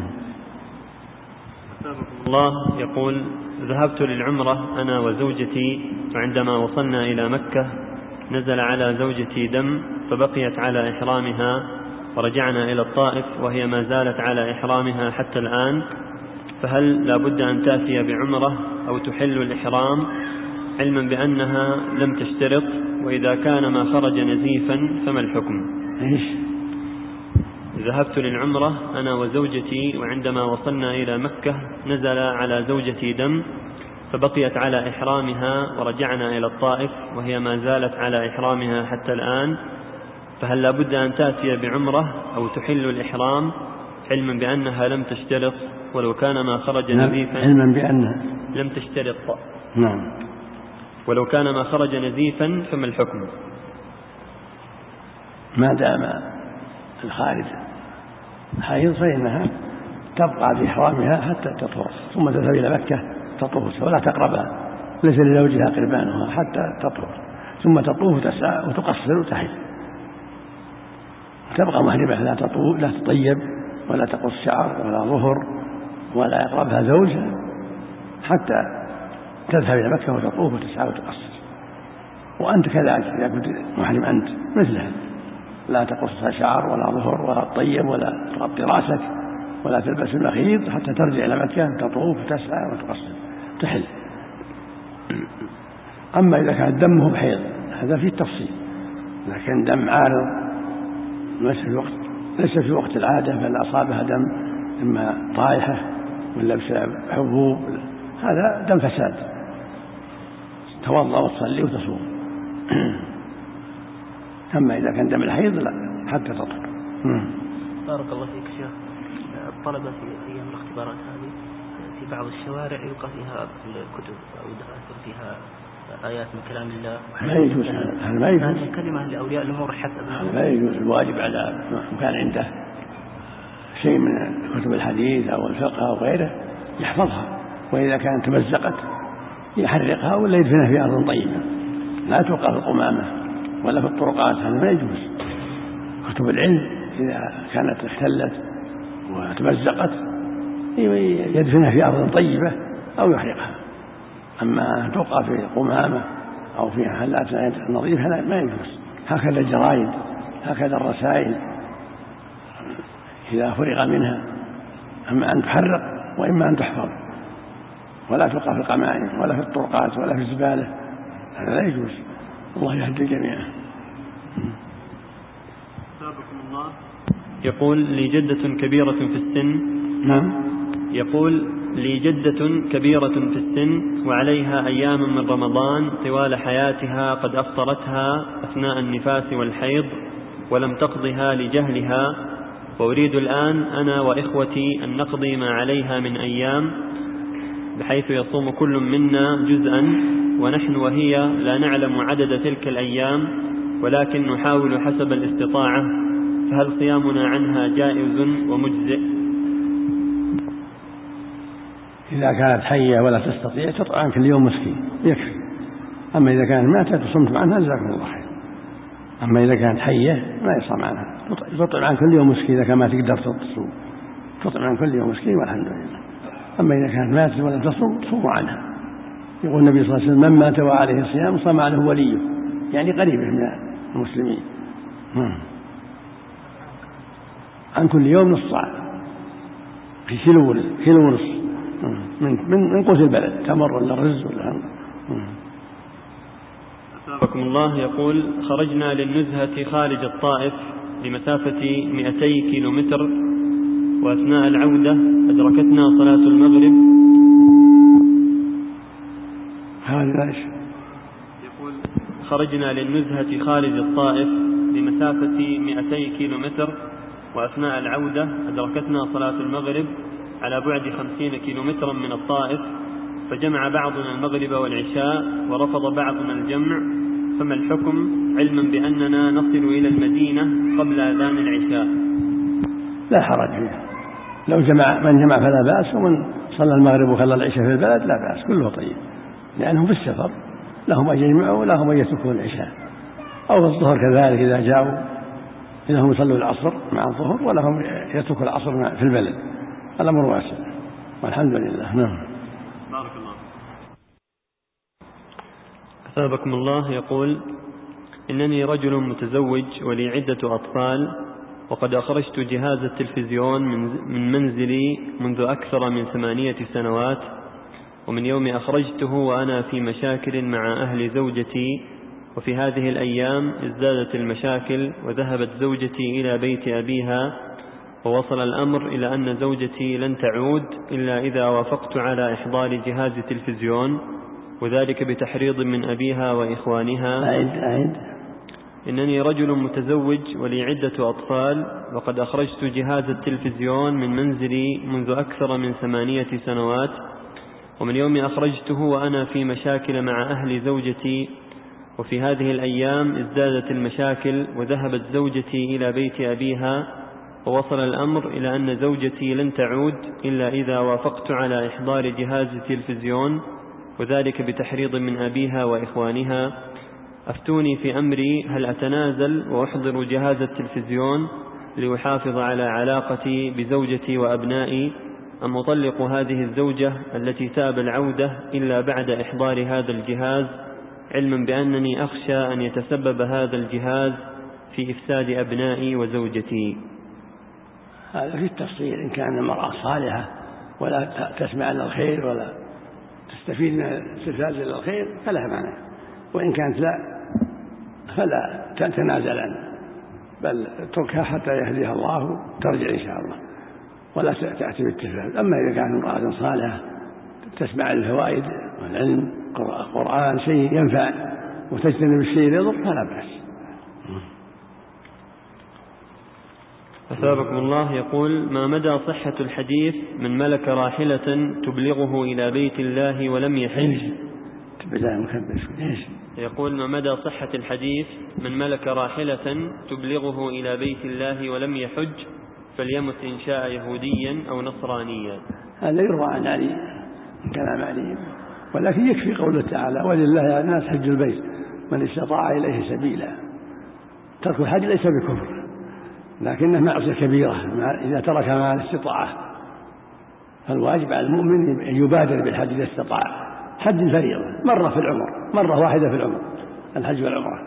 الله يقول: ذهبت للعمرة أنا وزوجتي، وعندما وصلنا إلى مكة نزل على زوجتي دم فبقيت على إحرامها، ورجعنا إلى الطائف وهي ما زالت على إحرامها حتى الآن، فهل لا بد أن تأتي بعمرة أو تحل الإحرام، علما بأنها لم تشترط؟ وإذا كان ما خرج نزيفا فما الحكم؟ إيش؟ ذهبت للعمرة أنا وزوجتي، وعندما وصلنا إلى مكة نزل على زوجتي دم فبقيت على إحرامها، ورجعنا إلى الطائف وهي ما زالت على إحرامها حتى الآن، فهل لا بد أن تأتي بعمرة أو تحل الإحرام، علما بأنها لم تشترط؟ ولو كان ما خرج نزيفا علما بأنها لم تشترط. نعم. ولو كان ما خرج نزيفا فما الحكم؟ ما دام الخارج حيض فإنها تبقى في إحرامها حتى تطهر، ثم تذهب إلى مكة تطوف ولا تقربها، ليس لزوجها قربانها حتى تطهر، ثم تطوف وتسعى وتقصر وتحل، تبقى محرمة لا تطوف لا تطيب ولا تقص شعر ولا ظهر ولا يقربها زوجها حتى تذهب إلى مكة وتطوف وتسعى وتقصر. وأنت كذلك إذا كنت محرم أنت مثلها، لا تقص شعر ولا ظهر ولا تطيب ولا تغطي رأسك ولا تلبس المخيط حتى ترجع إلى مكة تطوف وتسعى وتقصر تحل. أما إذا كان دمه بحيض هذا فيه التفصيل، لكن دم عارض ليس في وقت ليس في وقت العادة بل أصابها دم إما طائحة ولا بسبب حبوب، هذا دم فساد، توضأ وتصلي وتصوم. أما إذا كان دم الحيض لا حتى تطهر. بارك الله فيك شيخ. الطلبة في أيام الاختبارات هذه في بعض الشوارع يلقى فيها الكتب أو دفاتر فيها آيات من كلام الله، ما يجوز هذا، ما يجوز كلمة لأولياء الأمور حتى لا يجوز. الواجب على من كان عنده شيء من كتب الحديث أو الفقه أو غيره يحفظها، وإذا كانت تمزقت يحرقها ولا يدفنها في أرض طيبة، لا توقع في القمامة ولا في الطرقات، هذا ما يجوز. كتب العلم إذا كانت اختلت وتمزقت يدفنها في أرض طيبة أو يحرقها، أما توقع في قمامة أو في حلات نظيفة ما يجوز. هكذا الجرائد، هكذا الرسائل إذا فرغ منها، أما أن تحرق وإما أن تحفظ، ولا توقع في القمائم ولا في الطرقات ولا في الزبالة، هذا لا يجوز. الله يهدي الجميع. الله يقول: لي جدة كبيرة في السن. نعم. يقول: لي جدة كبيرة في السن وعليها أيام من رمضان طوال حياتها قد أفطرتها أثناء النفاس والحيض ولم تقضها لجهلها، وأريد الآن أنا وإخوتي أن نقضي ما عليها من أيام، بحيث يصوم كل منا جزءا، ونحن وهي لا نعلم عدد تلك الأيام ولكن نحاول حسب الاستطاعة، فهل صيامنا عنها جائز ومجزئ؟ إذا كانت حية ولا تستطيع تطعم عن كل يوم مسكين يكفي، أما إذا كانت ماتت وصمت عنها جزاكم الله خير. أما إذا كانت حية ما يصام عنها، تطعم عن كل يوم مسكين إذا كان ما تقدر تصوم، تطعم عن كل يوم مسكين والحمد لله. أما إذا كانت ماتت ولم تصوم تصوم عنها. يقول النبي صلى الله عليه وسلم: من مات وعليه صيام صام عنه وليه، يعني قريبه من المسلمين عن كل يوم نص صاع في كيلو كيلو ونص من من قوت البلد، تمر ولا رز ولا. أثابكم الله يقول: خرجنا للنزهة خارج الطائف لمسافة مئتي كيلو متر، وأثناء العودة أدركتنا صلاة المغرب. هذا ايش؟ يقول: خرجنا للنزهة خارج الطائف لمسافة مئتي كيلو متر، وأثناء العودة أدركتنا صلاة المغرب على بعد خمسين كيلو مترا من الطائف، فجمع بعضنا المغرب والعشاء ورفض بعضنا الجمع، فما الحكم علما بأننا نصل إلى المدينة قبل أذان العشاء؟ لا حرج فيه، لو جمع من جمع فلا بأس، ومن صلى المغرب وخلى العشاء في البلد لا بأس، كله طيب، لأنهم في السفر لهم أن يجمعوا ولهم أن يتركوا العشاء، أو في الظهر كذلك إذا جاءوا إذا هم يصلوا العصر مع الظهر ولهم يتركوا العصر في البلد، الأمر واسع والحمد لله. نعم. بارك الله. أثابكم الله يقول: إنني رجل متزوج ولي عدة أطفال، وقد أخرجت جهاز التلفزيون من منزلي منذ أكثر من ثمانية سنوات، ومن يوم أخرجته وأنا في مشاكل مع أهل زوجتي، وفي هذه الأيام ازدادت المشاكل وذهبت زوجتي إلى بيت أبيها، ووصل الأمر إلى أن زوجتي لن تعود إلا إذا وافقت على إحضار جهاز تلفزيون، وذلك بتحريض من أبيها وإخوانها. أعيد أعيد. إنني رجل متزوج ولي عدة أطفال، وقد أخرجت جهاز التلفزيون من منزلي منذ أكثر من ثمانية سنوات، ومن يوم أخرجته وأنا في مشاكل مع أهل زوجتي، وفي هذه الأيام ازدادت المشاكل وذهبت زوجتي إلى بيت أبيها، ووصل الأمر إلى أن زوجتي لن تعود إلا إذا وافقت على إحضار جهاز التلفزيون، وذلك بتحريض من أبيها وإخوانها. أفتوني في أمري، هل أتنازل وأحضر جهاز التلفزيون لأحافظ على علاقتي بزوجتي وأبنائي، أم أطلق هذه الزوجة التي تاب العودة إلا بعد إحضار هذا الجهاز، علما بأنني أخشى أن يتسبب هذا الجهاز في إفساد أبنائي وزوجتي؟ هذا في التفصيل، إن كان المرأة صالحة ولا تسمع إلى الخير ولا تستفيد من الاستفزاز إلى الخير فلا معنى، وإن كانت لا فلا تتنازلا، بل اتركها حتى يهديها الله ترجع إن شاء الله، ولا تأتي بالتفزاز. أما إذا كانت امرأة صالحة تسمع الفوائد والعلم، قرآن شيء ينفع، وتجتنب الشيء يضر فلا بأس. أثابكم الله يقول: ما مدى صحة الحديث من ملك راحلة تبلغه إلى بيت الله ولم يحج؟ يقول: ما مدى صحة الحديث من ملك راحلة تبلغه إلى بيت الله ولم يحج، فليمت إن شاء يهوديا أو نصرانيا؟ هذا يروى عن علي من كلام علي، ولكن يكفي قوله تعالى: ولله على الناس حج البيت من استطاع إليه سبيلا. ترك الحج ليس بكفر، لكنه معصية كبيرة إذا ترك مع الاستطاعة، فالواجب على المؤمن أن يبادر بالحج إذا استطاع، حج الفريضة مرة في العمر، مرة واحدة في العمر، الحج والعمرة.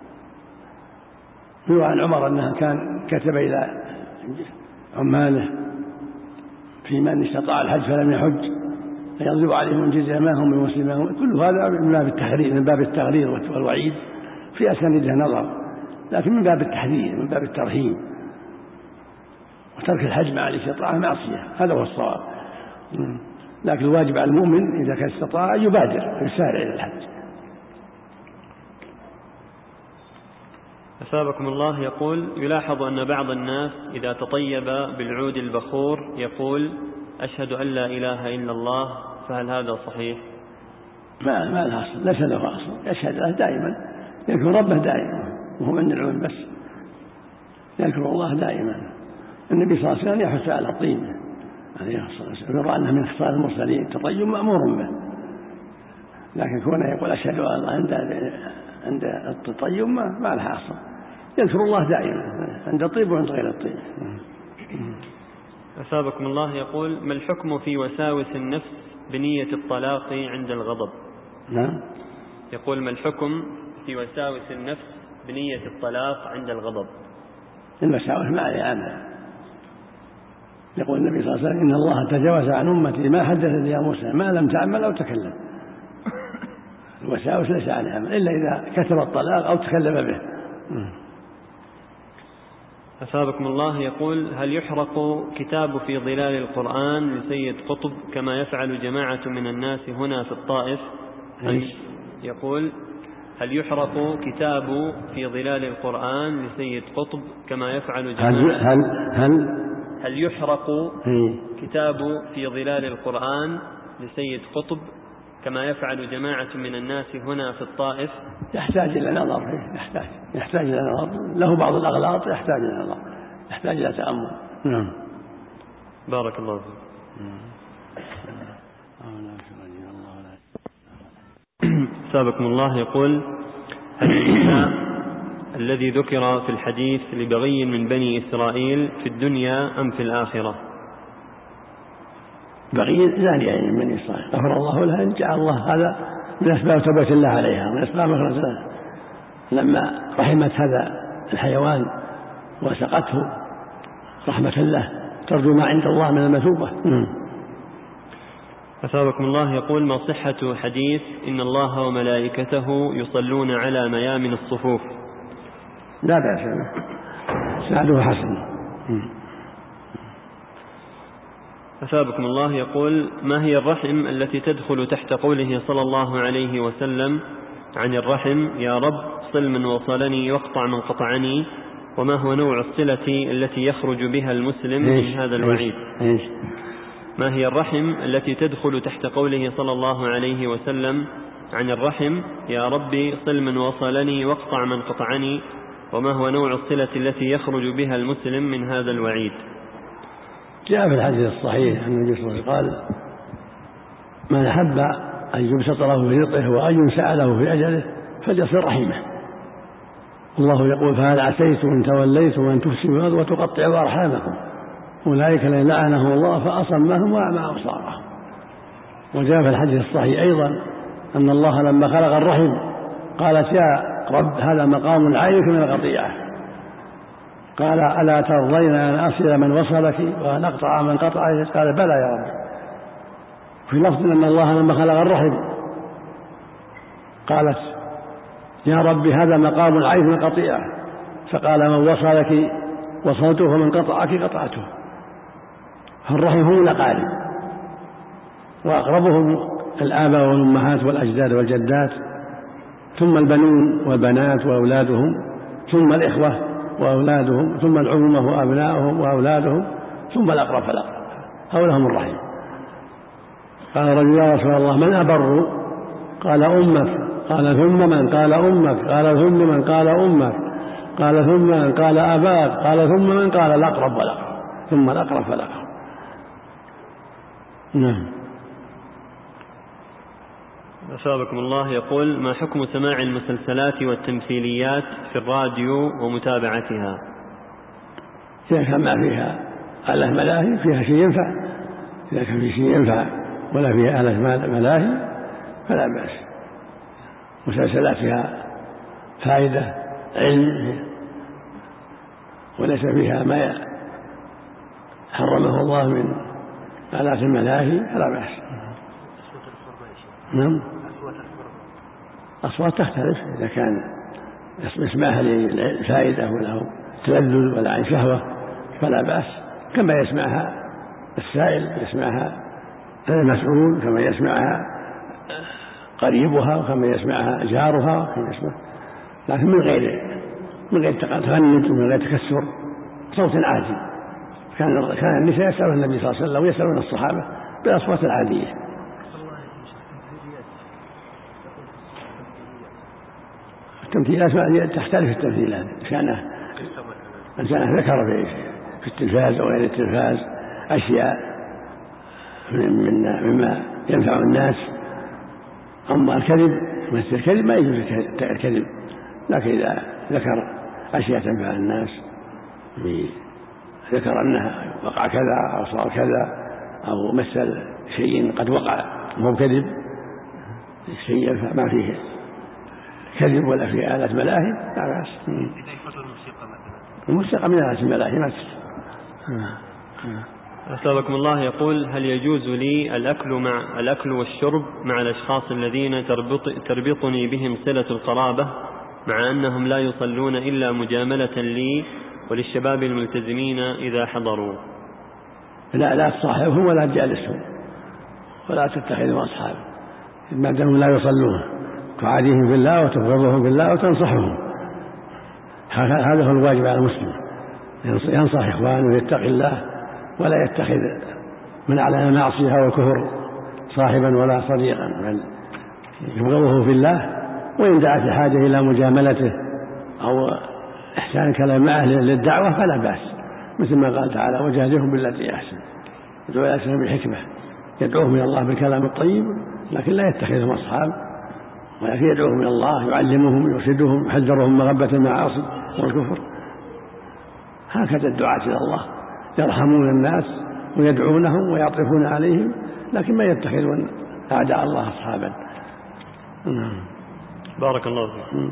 يروى عن عمر أنه كان كتب إلى عماله في من استطاع الحج فلم يحج فيضرب عليهم الجزية ما هم بمسلمين. كل هذا من باب التحرير، من باب التغليظ والوعيد، في أسانيده نظر، لكن من باب التحذير، من باب الترهيب. وترك الحج مع الاستطاعة معصية، هذا هو الصواب، لكن الواجب على المؤمن إذا كان استطاع يبادر ويسارع إلى الحج. أثابكم الله يقول: يلاحظ أن بعض الناس إذا تطيب بالعود البخور يقول: أشهد أن لا إله إلا الله، فهل هذا صحيح؟ ما ما له أصل، ليس له أصل، يشهد له دائما، يذكر ربه دائما، وهو من العود بس، يذكر الله دائما. النبي صلى الله عليه وسلم يحث على الطيب عليه الصلاة والسلام، يرى أنه من خصال المرسلين، التطيب مأمور به، لكن كونه يقول أشهد أن الله عند عند التطيب ما ما له أصل، يذكر الله دائما عند الطيب وعند غير الطيب. أثابكم الله يقول: ما الحكم في وساوس النفس بنية الطلاق عند الغضب؟ نعم. يقول: ما الحكم في وساوس النفس بنية الطلاق عند الغضب. الوساوس ما يعني. يقول النبي صلى الله عليه وسلم إن الله تجاوز عن أمتي ما حدثني يا موسى ما لم تعمل أو تكلم. الوساوس ليس عليها إلا إذا كثر الطلاق أو تكلم به. أثابكم الله. يقول هل يحرق كتاب في ظلال القرآن لسيد قطب كما يفعل جماعة من الناس هنا في الطائف؟ يقول هل يحرق كتاب في ظلال القرآن لسيد قطب كما يفعل جماعة هل هل هل يحرق كتاب في ظلال القرآن لسيد قطب كما يفعل جماعة من الناس هنا في الطائف؟ يحتاج إلى نظر. يحتاج يحتاج إلى نظر. له بعض الأغلاط يحتاج إلى نظر، يحتاج إلى تأمل. نعم. بارك الله فيك. سابقكم الله. يقول هل الإنسان الذي ذكر في الحديث لبغي من بني إسرائيل في الدنيا أم في الآخرة؟ بغي زانية من بني إسرائيل غفر الله لها إن جعل الله هذا من أسباب توبة الله عليها ومن أسباب مغفرة الله لما رحمت هذا الحيوان وسقته رحمة الله ترجو ما عند الله من المثوبة. أثابكم الله. يقول ما صحة حديث إن الله وملائكته يصلون على ميامن الصفوف؟ لا بأس به، سعده حسن. أثابكم الله. يقول ما هي الرحم التي تدخل تحت قوله صلى الله عليه وسلم عن الرحم يا رب صل من وصلني واقطع من قطعني، وما هو نوع الصلة التي يخرج بها المسلم من هذا الوعيد؟ إيش؟ ما هي الرحم التي تدخل تحت قوله صلى الله عليه وسلم عن الرحم يا ربي صل من وصلني واقطع من قطعني، وما هو نوع الصلة التي يخرج بها المسلم من هذا الوعيد؟ جاء في الحديث الصحيح أن النبي صلى الله عليه وسلم قال من أحب أن يبسط له في رزقه وأن ينسأ له في أجله فليصل رحمه. الله يقول فهل عسيتم إن توليتم أن تفسدوا وتقطعوا أرحامكم أولئك الذين لعنهم الله فأصمهم وأعمى أبصارهم. وجاء في الحديث الصحيح أيضا أن الله لما خلق الرحم قالت يا رب هذا مقام عاليك من القطيعة، قال ألا ترضين أن أصل من وصلك وأن أقطع من قطعك؟ قال بلى يا رب. في لفظ أن الله لما خلق الرحم قالت يا رب هذا مقام عاليك من القطيعة، فقال من وصلك وصلته ومن قطعك قطعته. فالرحم هم الأقارب وأقربهم الآباء والأمهات والأجداد والجدات، ثم البنون والبنات وأولادهم، ثم الإخوة وأولادهم، ثم العمومة وأبنائهم وأولادهم، ثم الأقرب فالأقرب. هؤلاء هم الرحم. قال رجل يا رسول الله من أبر؟ قال أمك. قال ثم من؟ قال أمك. قال ثم من؟ قال أمك. قال ثم من؟ قال أباك. قال ثم من؟ قال الأقرب والأقرب، ثم الأقرب فالأقرب. نعم. أثابكم الله. يقول ما حكم سماع المسلسلات والتمثيليات في الراديو ومتابعتها؟ إذا كان ما فيها آلة ملاهي فيها شيء ينفع، إذا كان في شيء ينفع ولا فيها آلة ملاهي فلا بأس. مسلسلات فيها فائدة علم وليس فيها ما حرمه الله من آلات الملاهي فلا بأس. نعم. أصوات تختلف، إذا كان يسمعها للفائدة ولا تلذذ ولا عن شهوة فلا بأس، كما يسمعها السائل يسمعها المسؤول، كما يسمعها قريبها، وكما يسمعها جارها، كما يسمع، لكن من غير من غير تغنج ومن غير تكسر، صوت عادي. كان كان النساء يسألون النبي صلى الله عليه وسلم ويسألون الصحابة بالأصوات العادية. التمثيلات تختلف التمثيلات، كان إنسان ذكر في التلفاز أو غير التلفاز أشياء من مما ينفع الناس. أما الكذب مثل الكذب ما يجوز الكذب، لكن إذا ذكر أشياء تنفع الناس، ذكر أنها وقع كذا أو صار كذا أو مثل شيء قد وقع وهو كذب، شيء ينفع ما فيه كذب ولا في آلة ملاهي لا بأس. الموسيقى من آلة الملاهي ما أسألكم الله يقول: هل يجوز لي الأكل مع الأكل والشرب مع الأشخاص الذين تربط تربطني بهم صلة القرابة مع أنهم لا يصلون إلا مجاملة لي وللشباب الملتزمين إذا حضروا؟ لا لا تصاحبهم ولا تجالسهم ولا تتخذهم أصحاب ما داموا لا يصلون، تعاديهم في الله وتبغضهم في الله وتنصحهم. هذا هو الواجب على المسلم، ينصح إخوانه ويتقي الله ولا يتخذ من على المعصية والكفر صاحبا ولا صديقا، بل يبغضه في الله، وإن دعت الحاجة إلى مجاملته أو إحسان كلام أهله للدعوة فلا بأس، مثل ما قال تعالى: وجادلهم بالتي أحسن، يدعو إلى أحسن بالحكمة، يدعوهم إلى الله بالكلام الطيب، لكن لا يتخذهم أصحاب، ولكن يدعوهم إلى الله، يعلمهم يرشدهم يحذرهم مغبة المعاصي والكفر. هكذا الدعاة إلى الله، يرحمون الناس ويدعونهم ويعطفون عليهم، لكن ما يتخذون أعداء الله أصحابا. بارك الله فيك.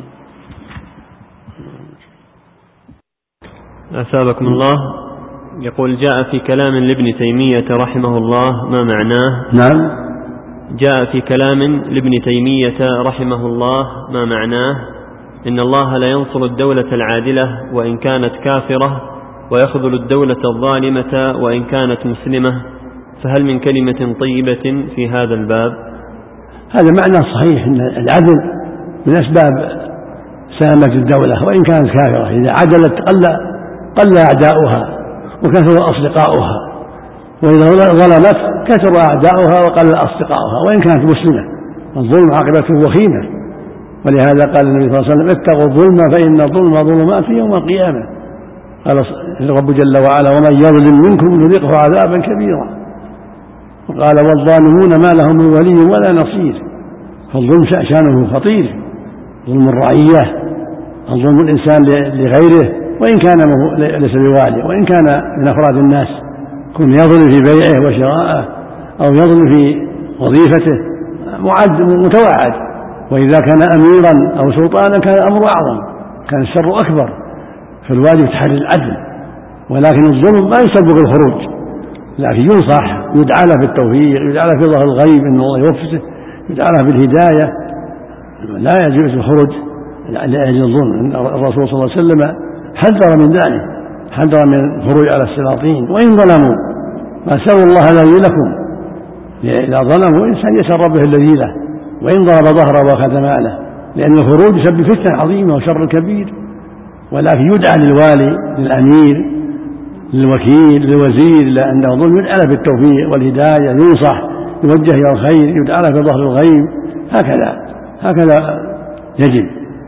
أثابكم الله يقول: جاء في كلام لابن تيمية رحمه الله ما معناه؟ نعم. جاء في كلام لابن تيمية رحمه الله ما معناه: إن الله لا ينصر الدولة العادلة وإن كانت كافرة، ويخذل الدولة الظالمة وإن كانت مسلمة، فهل من كلمة طيبة في هذا الباب؟ هذا معنى صحيح، إن العدل من أسباب سلامة الدولة وإن كانت كافرة، إذا عدلت قل قل أعداؤها وكثر أصدقاؤها، وإذا ظلمت كثر أعداؤها وقل أصدقاؤها وإن كانت مسلمة. الظلم عاقبته وخيمة، ولهذا قال النبي صلى الله عليه وسلم: اتقوا الظلم فإن الظلم ظلمات يوم القيامة. قال الرب جل وعلا: ومن يظلم منكم نذقه عذابا كبيرا. وقال: والظالمون ما لهم من ولي ولا نصير. فالظلم شأنه خطير، ظلم الرعية، الظلم الإنسان لغيره وإن كان ليس بوالي، وإن كان من أفراد الناس، كن يظلم في بيعه وشرائه أو يظلم في وظيفته معد متوعد، وإذا كان أميرا أو سلطانا كان الأمر أعظم، كان الشر أكبر، فالواجب تحري العدل. ولكن الظلم ما يسبق الخروج، لكن ينصح، يدعى له بالتوفيق، يدعى له في ظهر الغيب إن الله يوفقه، يدعى له بالهداية، لا يجوز الخروج لأجل الظلم. الرسول صلى الله عليه وسلم حذر من ذلك، حذر من الخروج على السلاطين وإن ظلموا، ما سألوا الله الذي لكم، إذا ظلموا إنسان يسر به الذي له وإن ضرب ظهره وأخذ ماله، لأن الخروج يسبب فتنة عظيمة وشر كبير. ولكن يدعى للوالي، للأمير، للوكيل، للوزير، لأنه ظلم، يدعى له بالتوفيق والهداية، ينصح، يوجه إلى الخير، يدعى له في ظهر الغيب. هكذا هكذا يجب.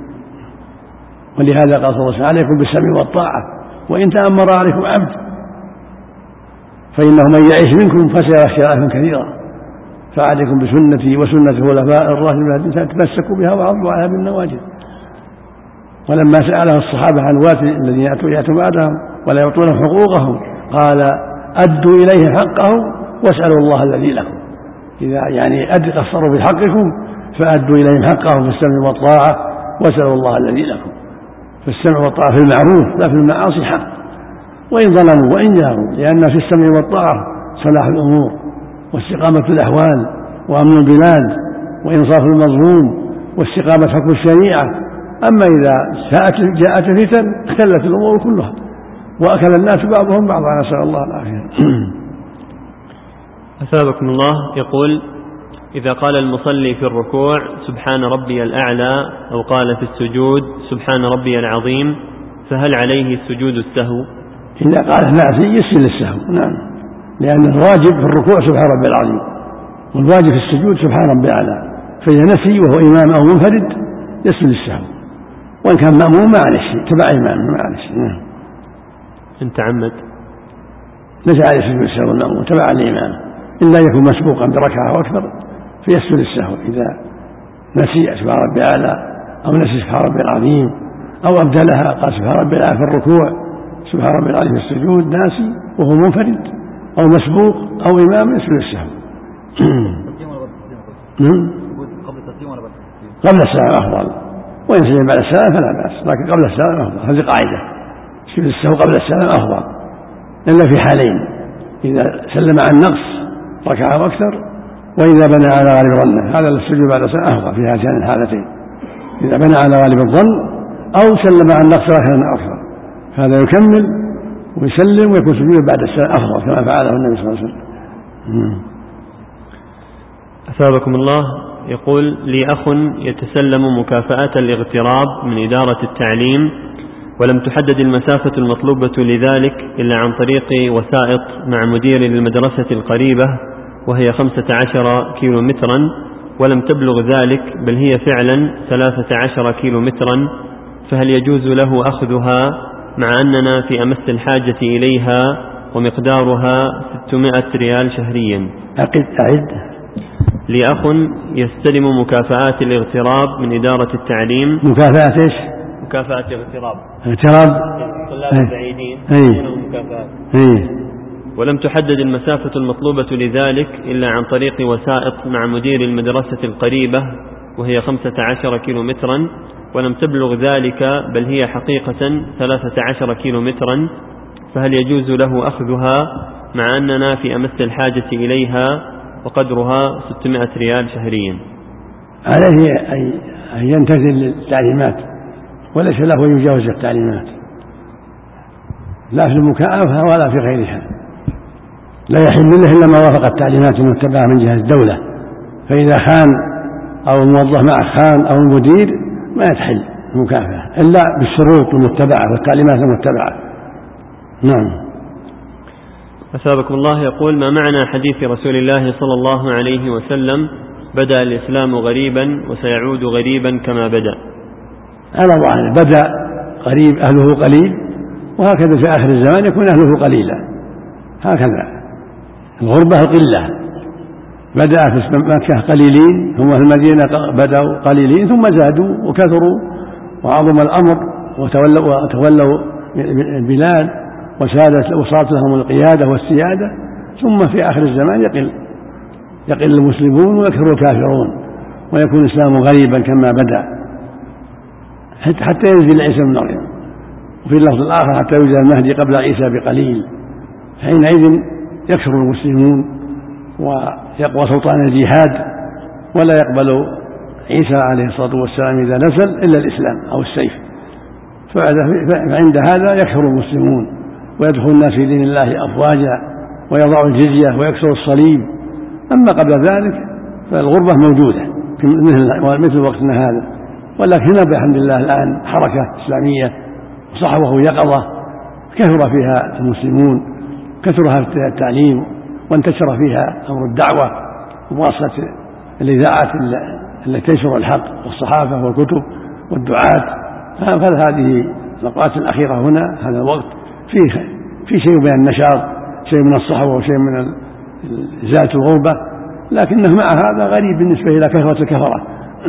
ولهذا قال صلى الله عليه وسلم: عليكم بالسمع والطاعة وإن تأمر عليكم عبد، فإنه من يعيش منكم فسيرى اختلافا كثيرا، فعليكم بسنتي وسنة الخلفاء الراشدين تمسكوا بها وعضوا عليها بالنواجذ. ولما سأله الصحابة عن الوارث الذين يأتوا بعدهم ولا يعطون حقوقهم، قال: أدوا إليه حقه واسألوا الله الذي لكم. إذا يعني أد قصروا بحقكم فأدوا إليهم حقهم في السمع والطاعة واسألوا الله الذي لكم. فالسمع والطاعة في المعروف لا في المعاصي حق، وإن ظلموا وإن جاروا، لأن في السمع والطاعة صلاح الأمور واستقامة الأحوال وأمن البلاد وإنصاف المظلوم واستقامة حكم الشريعة. أما إذا جاءت فتن اختلت الأمور كلها وأكل الناس بعضهم بعضا، نسأل الله العافية. أثابكم الله يقول: إذا قال المصلي في الركوع سبحان ربي الأعلى، أو قال في السجود سبحان ربي العظيم، فهل عليه السجود السهو؟ إذا قال ناسي يسجد السهو، نعم، لأن الواجب في الركوع سبحان ربي العظيم، والواجب في السجود سبحان ربي الأعلى، فإذا نسي وهو إمام أو منفرد يسجد السهو، وإن كان مأموم ما عليه شيء، تبع إمام ما عليه شيء. نعم. إن تعمد ليس عليه سجود السهو المأموم، تبع الإمام، إلا يكون مسبوقا بركعة أو أكثر فيسجد السهو إذا نسي سبحان ربي الأعلى أو نسي سبحان ربي العظيم أو أبدلها، قال سبحان ربي الأعلى في الركوع سبحان ربي العظيم في السجود ناسي وهو منفرد أو مسبوق أو إمام يسجد السهو. قبل السلام أفضل، وإن سلم بعد السلام فلا بأس، لكن قبل السلام أفضل. هذه قاعدة، سجود السهو قبل السلام أفضل إلا في حالين: إذا سلم عن نقص ركعة وأكثر، وإذا بنى على غالب ظنه. هذا السجود بعد السلام أفضل في هاتين الحالتين: إذا بنى على غالب الظن أو سلم عن نقص ركعة أكثر، هذا يكمل ويسلم ويكون سجوده بعد السلام أفضل كما فعله النبي صلى الله عليه وسلم. أثابكم الله. يقول: لي أخ يتسلم مكافأة الاغتراب من إدارة التعليم، ولم تحدد المسافة المطلوبة لذلك إلا عن طريق وسائط مع مدير للمدرسة القريبة، وهي خمسة عشر كيلو مترا، ولم تبلغ ذلك بل هي فعلا ثلاثة عشر كيلو مترا، فهل يجوز له أخذها مع أننا في أمس الحاجة إليها ومقدارها ستمائة ريال شهريا؟ أعد أعد لي أخ يستلم مكافآت الاغتراب من إدارة التعليم. مكافأة إيش؟ مكافأة اغتراب. اغتراب الطلاب البعيدين يكونوا مكافآت. ولم تحدد المسافة المطلوبة لذلك إلا عن طريق وسائط مع مدير المدرسة القريبة، وهي خمسة عشر كيلو مترا، ولم تبلغ ذلك بل هي حقيقة ثلاثة عشر كيلو مترا، فهل يجوز له أخذها مع أننا في أمس الحاجة إليها وقدرها ستمائة ريال شهريا؟ عليه أن ينتزل التعليمات، وليس له أن يجاوز التعليمات، لا في المكافأة ولا في غيرها. لا يحل له إلا ما وافق التعليمات المتبعة من جهة الدولة، فإذا خان أو الموظف مع خان أو المدير ما يتحل المكافأة إلا بالشروط المتبعة والتعليمات المتبعة. نعم. أثابكم الله. يقول: ما معنى حديث رسول الله صلى الله عليه وسلم: بدأ الإسلام غريبا وسيعود غريبا كما بدأ؟ على ظاهره بدأ غريب أهله قليل، وهكذا في آخر الزمان يكون أهله قليلا، هكذا الغربة القلة. بدأ في مكة قليلين، ثم في المدينة بدأوا قليلين ثم زادوا وكثروا وعظم الأمر وتولوا, وتولوا البلاد وصارت لهم القيادة والسيادة، ثم في آخر الزمان يقل يقل المسلمون ويكثر الكافرون ويكون الإسلام غريبا كما بدأ حتى ينزل عيسى بن مريم. وفي اللفظ الآخر: حتى يوجد المهدي قبل عيسى بقليل. حينئذ يكثر المسلمون ويقوى سلطان الجهاد، ولا يقبل عيسى عليه الصلاة والسلام إذا نزل إلا الإسلام أو السيف. فعند هذا يكثر المسلمون ويدخل الناس في دين الله أفواجا ويضع الجزية ويكسر الصليب. أما قبل ذلك فالغربة موجودة مثل وقتنا هذا، ولكن هنا بحمد الله الآن حركة إسلامية وصحوه يقظة، كثر فيها المسلمون، كثر فيها التعليم، وانتشر فيها أمر الدعوة ومواصلة الإذاعات التي تنشر الحق والصحافة والكتب والدعاة. فهذه الأوقات الأخيرة هنا هذا الوقت فيه في شيء من النشاط، شيء من الصحوة وشيء من إزالة الغربة، لكنه مع هذا غريب بالنسبة إلى كثرة الكفرة.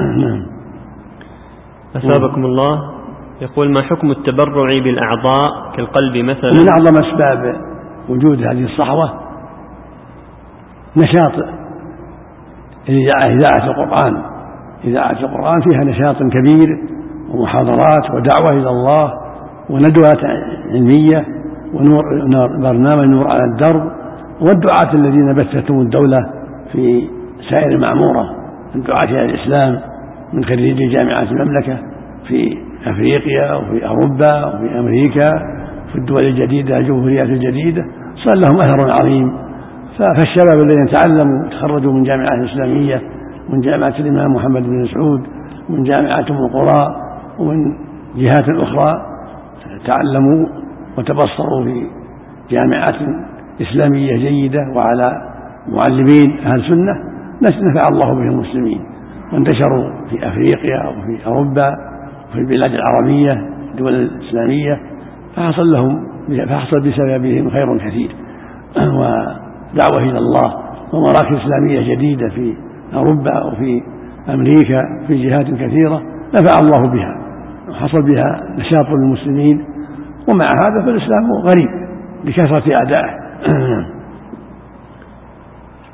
أثابكم الله. يقول: ما حكم التبرع بالأعضاء كالقلب مثلا؟ من أعظم أسباب وجود هذه الصحوة نشاط إذاعة القرآن. إذاعة القرآن فيها نشاط كبير ومحاضرات ودعوة إلى الله وندوات علمية ونور برنامج نور على الدرب، والدعاة الذين بثتهم الدولة في سائر المعمورة، الدعاة إلى الإسلام من خريجي جامعات المملكة في أفريقيا وفي أوروبا وفي أمريكا في الدول الجديدة الجمهوريات الجديدة، صار لهم أثر عظيم. فالشباب الذين تعلموا وتخرجوا من جامعات إسلامية، من جامعة الإمام محمد بن سعود ومن جامعة أم القرى ومن جهات أخرى، تعلموا وتبصروا في جامعات إسلامية جيدة وعلى معلمين أهل سنة، نفع الله بهم المسلمين، وانتشروا في أفريقيا وفي أوروبا وفي البلاد العربية الدول الإسلامية، فحصل لهم فحصل بسببهم خير كثير ودعوة إلى الله ومراكز إسلامية جديدة في أوروبا وفي أمريكا في جهات كثيرة نفع الله بها وحصل بها نشاط للمسلمين. ومع هذا فالإسلام غريب لكثرة أعدائه.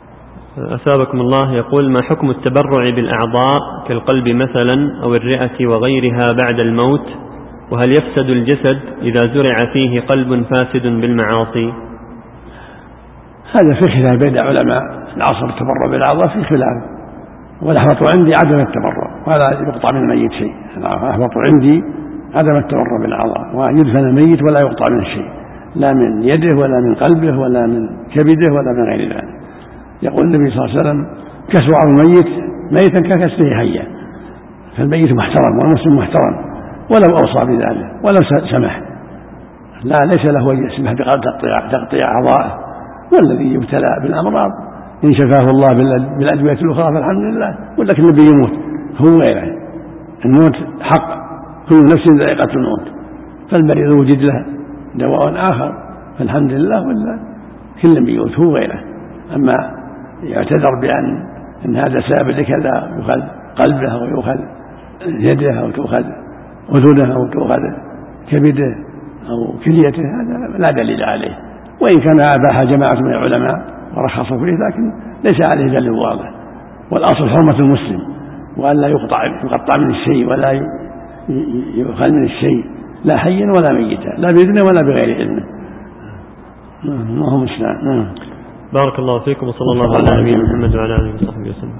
أثابكم الله. يقول: ما حكم التبرع بالأعضاء كالقلب مثلا أو الرئة وغيرها بعد الموت؟ وهل يفسد الجسد إذا زرع فيه قلب فاسد بالمعاصي؟ هذا في خلاف بين علماء العصر. التبرع بالأعضاء في خلاف، والأحوط عندي عدم التبرع ولا يقطع من الميت شيء. الأحوط عندي عدم التبرع بالأعضاء، ويدفن الميت ولا يقطع منه شيء، لا من يده ولا من قلبه ولا من كبده ولا من غير ذلك. يقول النبي صلى الله عليه وسلم: كسر الميت ميتا ككسره حيا. فالميت محترم والمسلم محترم ولو أوصى بذلك ولو سمح، لا ليس له أن يسمح بتقطيع أعضائه. والذي يبتلى بالأمراض إن شفاه الله بالأدوية الأخرى فالحمد لله، ولكن النبي يموت هو غيره. الموت حق، كل نفس ذائقة الموت، فالمريض وجد له دواء آخر فالحمد لله، ولا كل بيموت هو غيره. أما يعتذر بأن إن هذا سبب لكذا، يؤخذ قلبه أو يؤخذ يده أو تؤخذ أذنه أو تؤخذ كبده أو كليته، هذا لا دليل عليه. وإن كان أباح جماعة من العلماء ورخصوا فيه، لكن ليس عليه دليل واضح. والأصل حرمة المسلم، وأن لا يقطع يقطع من الشيء ولا يؤخذ من الشيء، لا حيا ولا ميتا، لا بإذنه ولا بغير إذنه. اللهم اسلام. بارك الله فيكم، وصلى الله على نبينا محمد وعلى آله وصحبه وسلم.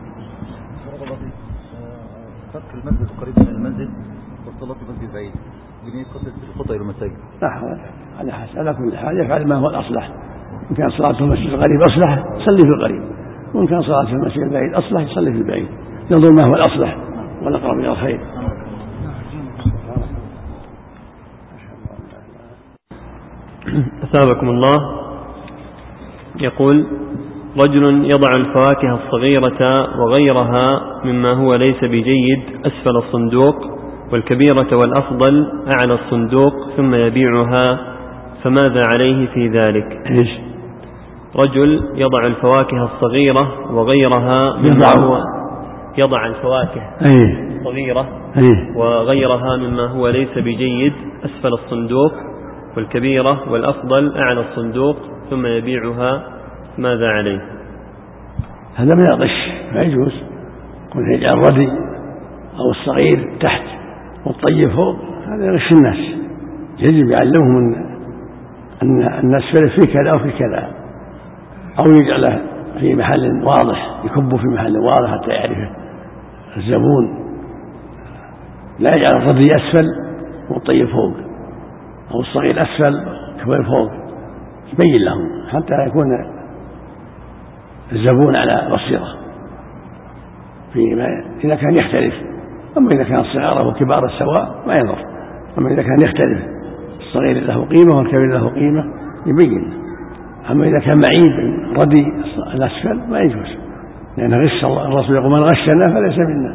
ترك المسجد قريب من المسجد والصلاة في المسجد بعيد، بنية الخطى إلى المساجد. لا حول على حسب، على كل حال يفعل ما هو الأصلح. إن كان صلاة في المسجد القريب أصلح صلي في القريب، وإن كان صلاة في المسجد البعيد أصلح يصلي في البعيد، ينظر ما هو الأصلح والأقرب إلى الخير. أثابكم الله. يقول: رجل يضع الفواكه الصغيرة وغيرها مما هو ليس بجيد أسفل الصندوق، والكبيرة والأفضل أعلى الصندوق، ثم يبيعها، فماذا عليه في ذلك؟ إيش؟ رجل يضع الفواكه الصغيرة وغيرها مما هو يضع الفواكه الصغيرة وغيرها مما هو ليس بجيد أسفل الصندوق، والكبيرة والأفضل أعلى الصندوق، ثم يبيعها، ماذا عليه؟ هذا من الغش، لا يجوز. كن يجعل الردي أو الصغير تحت والطيب فوق، هذا يغش الناس. يجب يعلمهم أن الناس في كذا وفي كذا، أو يجعله في محل واضح، يكبه في محل واضح حتى يعرفه الزبون. لا يجعل الردي أسفل والطيب فوق، أو الصغير أسفل والكبير فوق، يبين لهم حتى يكون الزبون على بصيرة فيما إذا كان يختلف. أما إذا كان الصغار وكبار السواء ما يضر. أما إذا كان يختلف، الصغير له قيمة والكبير له قيمة، يبين. أما إذا كان معيب ردي الأسفل ما يجوز، لأن غش الرسول يقول: من غشنا فليس منا.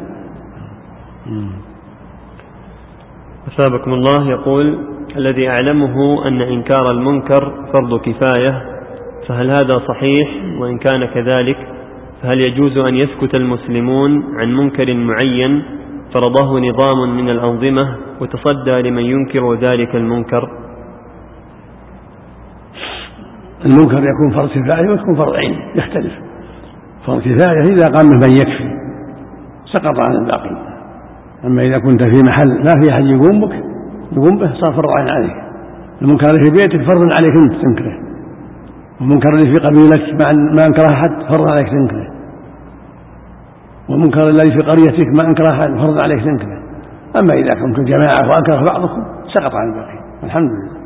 أثابكم الله. يقول: الذي أعلمه أن إنكار المنكر فرض كفاية، فهل هذا صحيح؟ وإن كان كذلك فهل يجوز أن يسكت المسلمون عن منكر معين فرضه نظام من الأنظمة وتصدى لمن ينكر ذلك المنكر؟ المنكر يكون فرض كفاية ويكون فرض عين، يختلف. فرض كفاية إذا قام من يكفي سقط عن الباقي. أما إذا كنت في محل ما في أحد يقوم بك يقوم به صار فرض عين عليك. المنكر اللي في بيتك فرض عليك أنت تنكره، والمنكر اللي في قبيلك ما أنكره أحد فرض عليك تنكره، والمنكر الذي في قريتك ما أنكره أحد فرض عليك تنكره. أما إذا كنتم جماعة وأنكره بعضكم سقط عن الباقي، الحمد لله.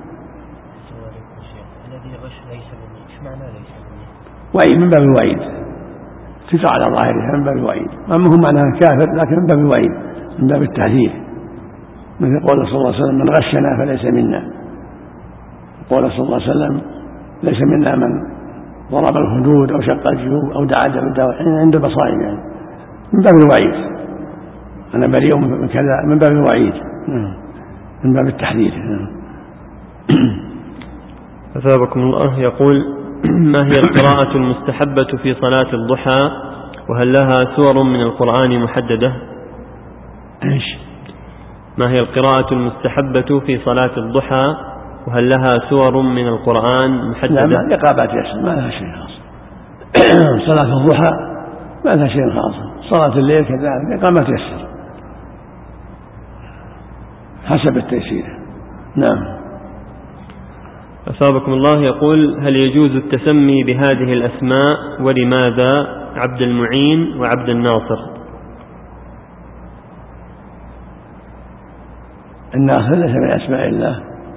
وعيد من باب الوعيد، تقع على ظاهرها من باب الوعيد، أما هم معناها كافر لكن من باب الوعيد، من باب التحذير. مثل قول صلى الله عليه وسلم: من غشنا فليس منا. قول صلى الله عليه وسلم: ليس منا من ضرب الخدود أو شق الجيوب أو دعا بالدواء عند المصائب، يعني من باب الوعيد. أنا بريء من كذا، من باب الوعيد، من باب التحذير. أثابكم الله. يقول: ما هي القراءة المستحبة في صلاة الضحى، وهل لها سور من القرآن محددة؟ إيش؟ ما هي القراءة المستحبة في صلاة الضحى، وهل لها سور من القرآن محددة؟ لا، ما إقامات يسر، ما لها شيء خاص. صلاة الضحى ما لها شيء خاص، صلاة الليل كذلك كما تيسر حسب التيسير. نعم. أثابكم الله يقول: هل يجوز التسمي بهذه الأسماء، ولماذا عبد المعين وعبد الناصر؟ الناصر ليس من أسماء الله،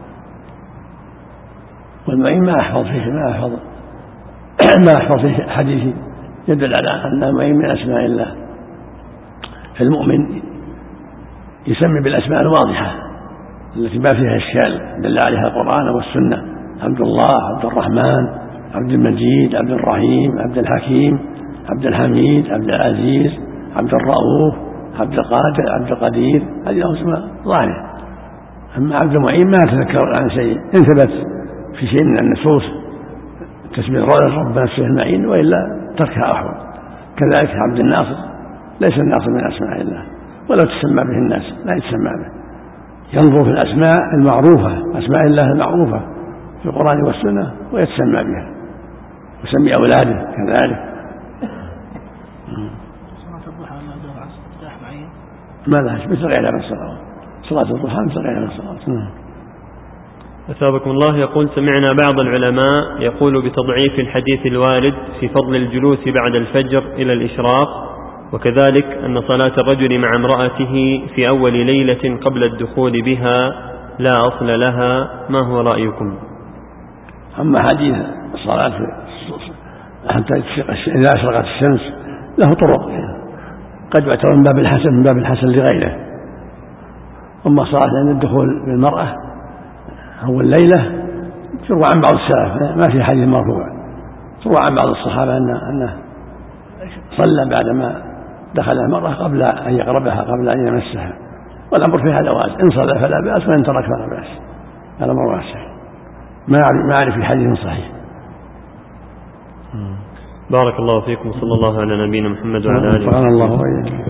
والمعين ما أحفظ فيه ما أحفظ ما أحفظ فيه حديث يدل على أنه معين من أسماء الله. فالمؤمن يسمي بالأسماء الواضحة التي ما فيها إشكال دل عليها القرآن والسنة: عبد الله، عبد الرحمن، عبد المجيد، عبد الرحيم، عبد الحكيم، عبد الحميد، عبد العزيز، عبد الرؤوف، عبد القادر، عبد القدير. هذه أسماء ظاهرة. أما عبد المعين ما أتذكر عن شيء إن ثبت في شيء من النصوص تسمية الرب نفسه المعين، وإلا تركها أحوال. كذلك عبد الناصر ليس الناصر من أسماء الله، ولا تسمى به الناس، لا يتسمى به. ينظر في الأسماء المعروفة، أسماء الله المعروفة في القرآن والسنة، ويتسمى بها، ويسمي أولاده كذلك. صلاة الضحى معين ما لها مثل غيرها من الصلوات، صلاة الضحى مثل غيرها من الصلوات. أثابكم الله يقول: سمعنا بعض العلماء يقول بتضعيف الحديث الوارد في فضل الجلوس بعد الفجر إلى الإشراق، وكذلك أن صلاة الرجل مع امرأته في أول ليلة قبل الدخول بها لا أصل لها، ما هو رأيكم؟ أما حديث الصلاة حتى إذا أشرقت الشمس له طرق، قد يعتبر من باب الحسن من باب الحسن لغيره. أما صلاة عند الدخول بالمرأة أول ليلة تروى عن بعض السلف، ما في حديث مرفوع، تروى عن بعض الصحابة أنه صلى بعدما دخل المرأة قبل أن يقربها، قبل أن يمسها، والأمر في هذا واسع، إن صلى فلا بأس، وإن ترك فلا بأس، هذا أمر واسع، ما أعرف في حديث صحيح. بارك الله فيكم، صلى الله على نبينا محمد وعلى آله وصحبه الله وإياكم.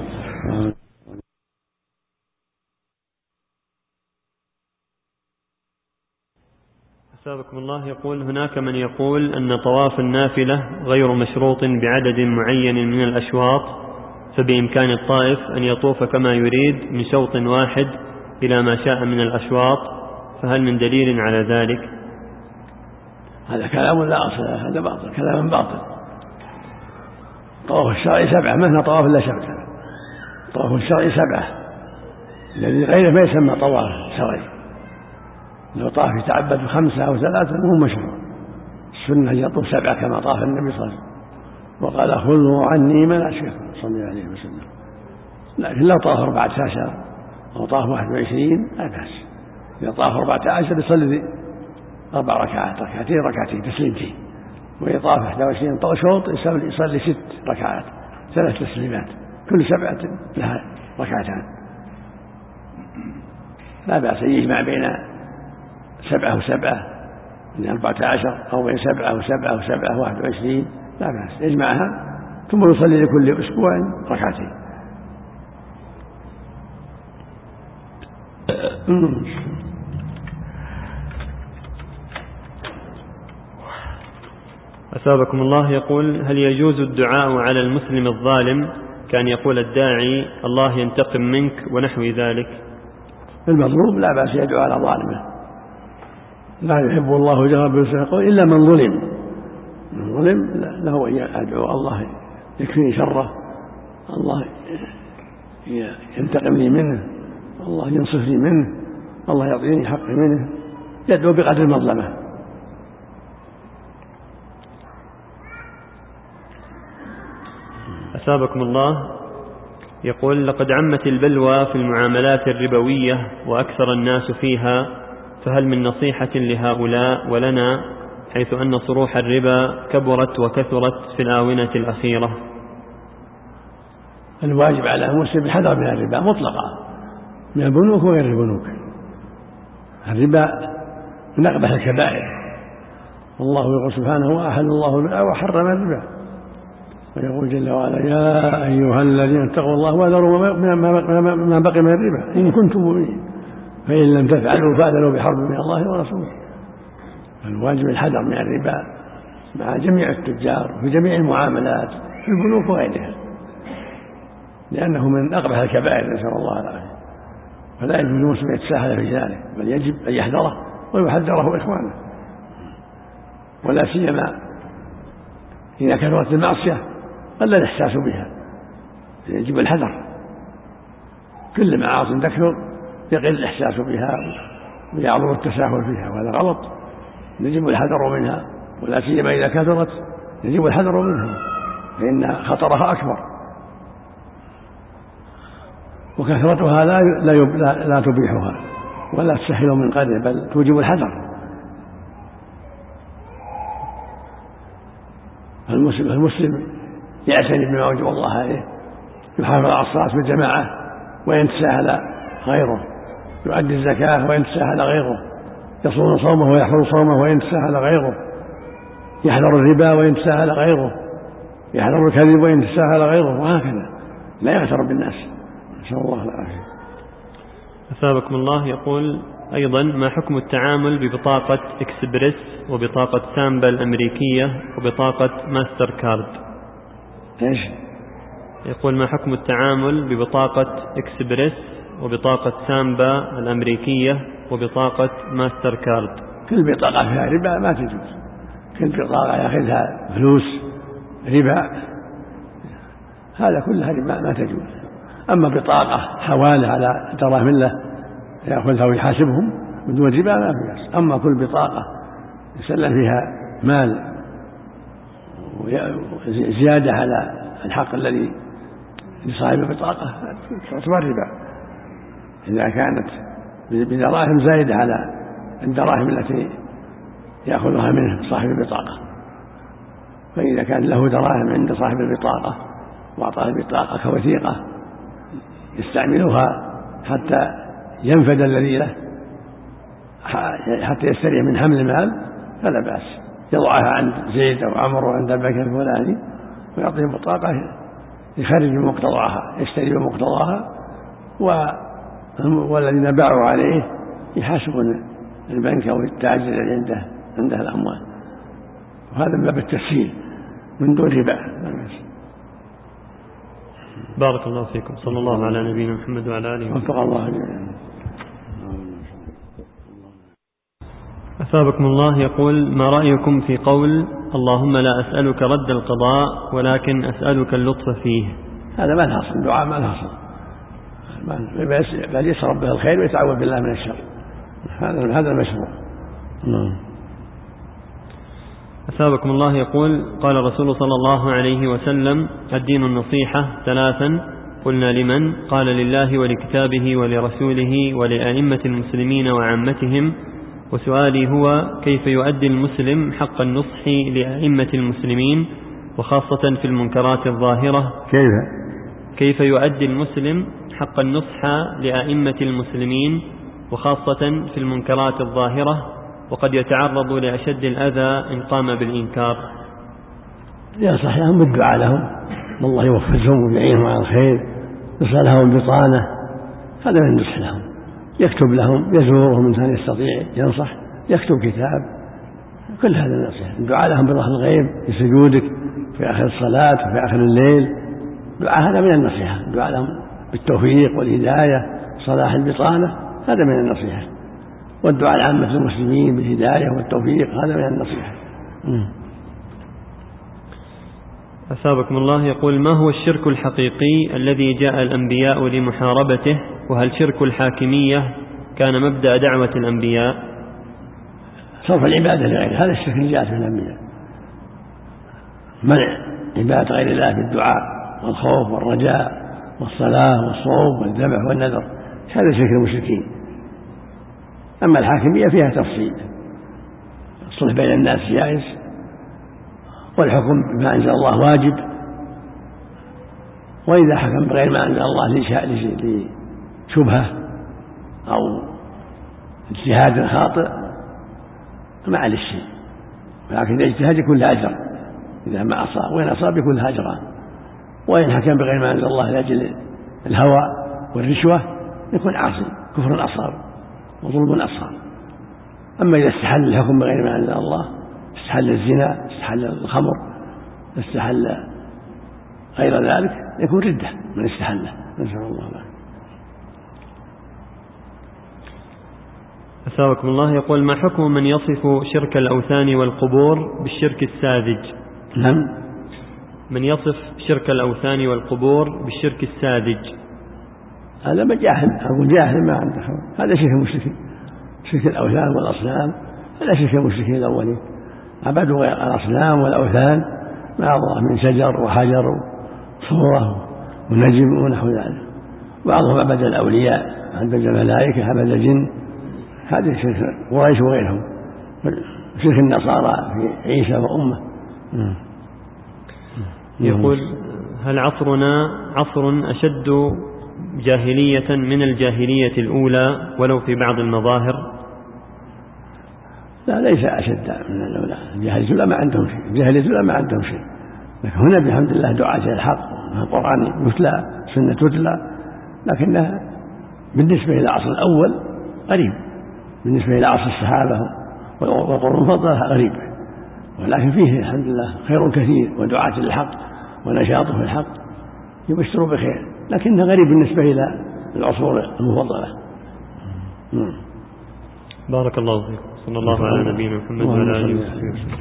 أثابكم الله يقول: هناك من يقول أن طواف النافلة غير مشروط بعدد معين من الأشواط، فبإمكان الطائف أن يطوف كما يريد من شوط واحد إلى ما شاء من الأشواط، فهل من دليل على ذلك؟ هذا كلام لا أصل له، هذا باطل، كلام باطل. طواف الشرعي سبعة، ما هنا طواف إلا سبعة. طواف الشرعي سبعة، الذي غيره ما يسمى طواف شرعي. لو طاف يتعبد بخمسة أو ثلاثة مو مشروع، السنة يطوف سبعة كما طاف النبي صلى الله عليه وسلم، وقال: خذوا عني مناسككم صلى الله عليه وسلم. لكن لو طاف أربعة عشر أو طاف واحد وعشرين لا بأس. إذا طاف أربعة عشر يصلي أربع ركعات، ركعتين ركعتين تسليمتين، وإذا طاف واحد وعشرين طاف شوط يصلي ست ركعات ثلاث تسليمات، كل سبعة لها ركعتان، لا بأس يجمع بين سبعة وسبعة من أربعة عشر، أو بين سبعة وسبعة وسبعة واحد وعشرين، لا بأس يجمعها، ثم يصلي لكل أسبوع ركعتين. أثابكم الله يقول: هل يجوز الدعاء على المسلم الظالم كان يقول الداعي الله ينتقم منك ونحو ذلك؟ المظلوم لا بأس يدعو على ظالمه، لا يحب الله جهر بالسرقة إلا من ظلم، من ظلم له أن يدعو الله يكفيني شره، الله ينتقم لي منه، الله ينصفني منه، الله يعطيني حقي منه، يدعو بقدر المظلمة. أثابكم الله يقول: لقد عمت البلوى في المعاملات الربوية وأكثر الناس فيها، فهل من نصيحة لهؤلاء ولنا، حيث أن صروح الربا كبرت وكثرت في الآونة الأخيرة؟ الواجب على المسلم الحذر من الربا مطلقا، من البنوك وغير البنوك. الربا من أقبح الكبائر، والله يقول سبحانه: وأحل الله البيع وحرم الربا، ويقول جل وعلا: يا أيها الذين اتقوا الله وذروا ما بقي من الربا إن كنتم مؤمنين، فإن لم تفعلوا فأذنوا بحرب من الله ورسوله. الواجب الحذر من الربا مع جميع التجار في جميع المعاملات في البنوك وغيرها، لأنه من أقبح الكبائر، نسأل الله العافية. فلا يجوز المسلم يتساهل في ذلك، بل يجب أن يحذره ويحذره إخوانه، ولا سيما إذا كثرت المعصية قل الإحساس بها، يجب الحذر. كل معاصي تكثر يقل الإحساس بها ويعظم التساهل فيها، وهذا غلط، يجب الحذر منها، ولا سيما إذا كثرت يجب الحذر منها، فإن خطرها أكبر، وكثرتها لا لا لا تبيحها ولا تسهل من قدر، بل توجب الحذر. المسلم المسلم يعتني بما وجب الله عليه، يحافظ على الصلاة بالجماعة وإن تساهل غيره، يؤدي الزكاة وإن تساهل غيره، يصوم صومه ويحفظ صومه وإن تساهل غيره، يحذر الربا وإن تساهل غيره، يحذر الكذب وإن تساهل غيره، وهكذا لا يغتر بالناس، نسأل الله العافية. أثابكم الله. يقول أيضا: ما حكم التعامل ببطاقة إكسبريس وبطاقة سامبا الأمريكية وبطاقة ماستر كارد؟ إيش؟ يقول: ما حكم التعامل ببطاقة إكسبريس وبطاقة سامبا الأمريكية وبطاقة ماستر كارد؟ كل بطاقة فيها ربا ما تجوز، كل بطاقة يأخذها فلوس ربا، هذا كلها ربا ما تجوز. أما بطاقة حوالة على دراهم الله يأخذها ويحاسبهم بدون ربا ما في بأس. أما كل بطاقة يسلم فيها مال زيادة على الحق الذي لصاحب البطاقة تعتبر ربا، إذا كانت بدراهم زايدة على الدراهم التي يأخذها منه صاحب البطاقة. فإذا كان له دراهم عند صاحب البطاقة وأعطاه البطاقة كوثيقة يستعملها حتى ينفد الذي له، حتى يستريح من حمل المال، فلا بأس، يضعها عند زيد أو عمر وعند بكر الفلاني ويعطيه بطاقة يخرج بمقتضاها، يشتري بمقتضاها، والذين باعوا عليه يحاسبون البنك أو التاجر الذي عنده عنده الأموال، وهذا من باب التسهيل من دون ربا. بارك الله فيكم. صلى الله على نبينا محمد وعلى آله وفق الله جميعا. أثابكم الله. يقول: ما رأيكم في قول: اللهم لا أسألك رد القضاء ولكن أسألك اللطف فيه؟ هذا ما الحصل، دعاء ما الحصل، بل يسأل به الخير ويتعوذ بالله من الشر، هذا هذا المشروع. أثابكم الله. يقول: قال الرسول صلى الله عليه وسلم: الدين النصيحة ثلاثا، قلنا لمن؟ قال: لله ولكتابه ولرسوله ولأئمة المسلمين وعامتهم. وسؤالي هو: كيف يؤدي المسلم حق النصح لأئمة المسلمين وخاصة في المنكرات الظاهرة؟ كيف كيف يؤدي المسلم حق النصح لأئمة المسلمين وخاصة في المنكرات الظاهرة وقد يتعرض لأشد الأذى إن قام بالإنكار؟ ينصح لهم بالدعاء لهم، والله يوفقهم ويعينهم على الخير، يصل لهم بطانة، هذا من النصح لهم. يكتب لهم، يزورهم من كان يستطيع ينصح، يكتب كتاب، كل هذا النصيحة. الدعاء لهم بظهر الغيب في سجودك في آخر الصلاة وفي آخر الليل، دعاء هذا من النصيحة. الدعاء لهم بالتوفيق والهداية صلاح البطانة، هذا من النصيحة. والدعاء لعامة المسلمين بالهداية والتوفيق، هذا من النصيحة. أثابكم الله. يقول: ما هو الشرك الحقيقي الذي جاء الأنبياء لمحاربته؟ وهل شرك الحاكمية كان مبدأ دعوة الأنبياء؟ صرف العبادة لغير هذا الشرك اللي جاءت من الأنبياء، منع عبادة غير الله بالدعاء والخوف والرجاء والصلاة والصوم والذبح والنذر، هذا شرك المشركين. أما الحاكمية فيها تفصيل، الصلح بين الناس جائز، والحكم بما أنزل الله واجب، وإذا حكم بغير ما أنزل الله لشبهة أو اجتهاد خاطئ ما عليه شيء، ولكن الاجتهاد يكون له أجر إذا ما أصاب، وإن أصاب يكون له أجران. وإن حكم بغير ما أنزل الله لأجل الهوى والرشوة يكون عاصي، كفر أصغر وظلم أصغر. أما إذا استحل الحكم بغير ما أنزل الله استحل الزنا، استحل الخمر، استحل غير ذلك يكون ردة من استحله. نسأل الله العافية. أثابكم الله. يقول: ما حكم من يصف شرك الأوثان والقبور بالشرك الساذج؟ نعم. من يصف شرك الأوثان والقبور بالشرك الساذج، هذا مجاهل، أقول جاهل ما عنده، هذا شرك المشركين. شرك الأوثان والأصنام هذا شرك المشركين الأولين، عبدوا غير الأصنام والأوثان مع الله من شجر وحجر وصورة ونجم ونحو ذلك. بعضهم عبد الأولياء، عبد الملائكة، عبد الجن، هذا شرك قريش وغيرهم. شرك النصارى في عيسى وأمه. يقول: هل عصرنا عصر أشد جاهلية من الجاهلية الأولى ولو في بعض المظاهر؟ لا، ليس أشد من الأولى. الجاهلية الأولى ما عندهم شيء، الجاهلية الأولى ما عندهم شيء، لكن هنا بحمد الله دعاة إلى الحق، القرآن يتلى، سنة تتلى، لكنها بالنسبة إلى العصر الأول قريب، بالنسبة إلى عصر الصحابة والقرون المفضلة غريب، ولكن فيه الحمد لله خير كثير ودعاة للحق ونشاطه في الحق يبشر بخير، لكنه غريب بالنسبة إلى العصور المفضلة. بارك الله فيكم. صلى الله على نبينا محمد وعلى آله وصحبه وسلم.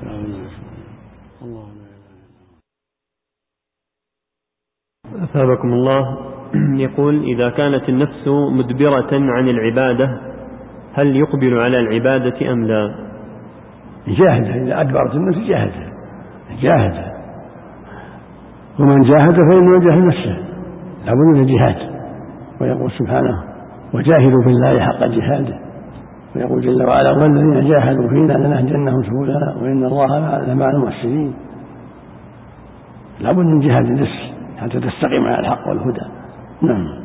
أثابكم الله. يقول: إذا كانت النفس مدبرة عن العبادة هل يقبل على العبادة أم لا؟ جاهد، إذا أدبرت النفس جاهد جاهد ومن جاهد فإنه يجاهد نفسه، لابد من الجهاد. ويقول سبحانه: وجاهدوا بالله حق جهاده. ويقول جل وعلا: والذين جاهدوا فينا لنهدينهم سبلنا وإن الله لمع المحسنين. لابد من جهاد النفس حتى تستقيم على الحق والهدى. نعم.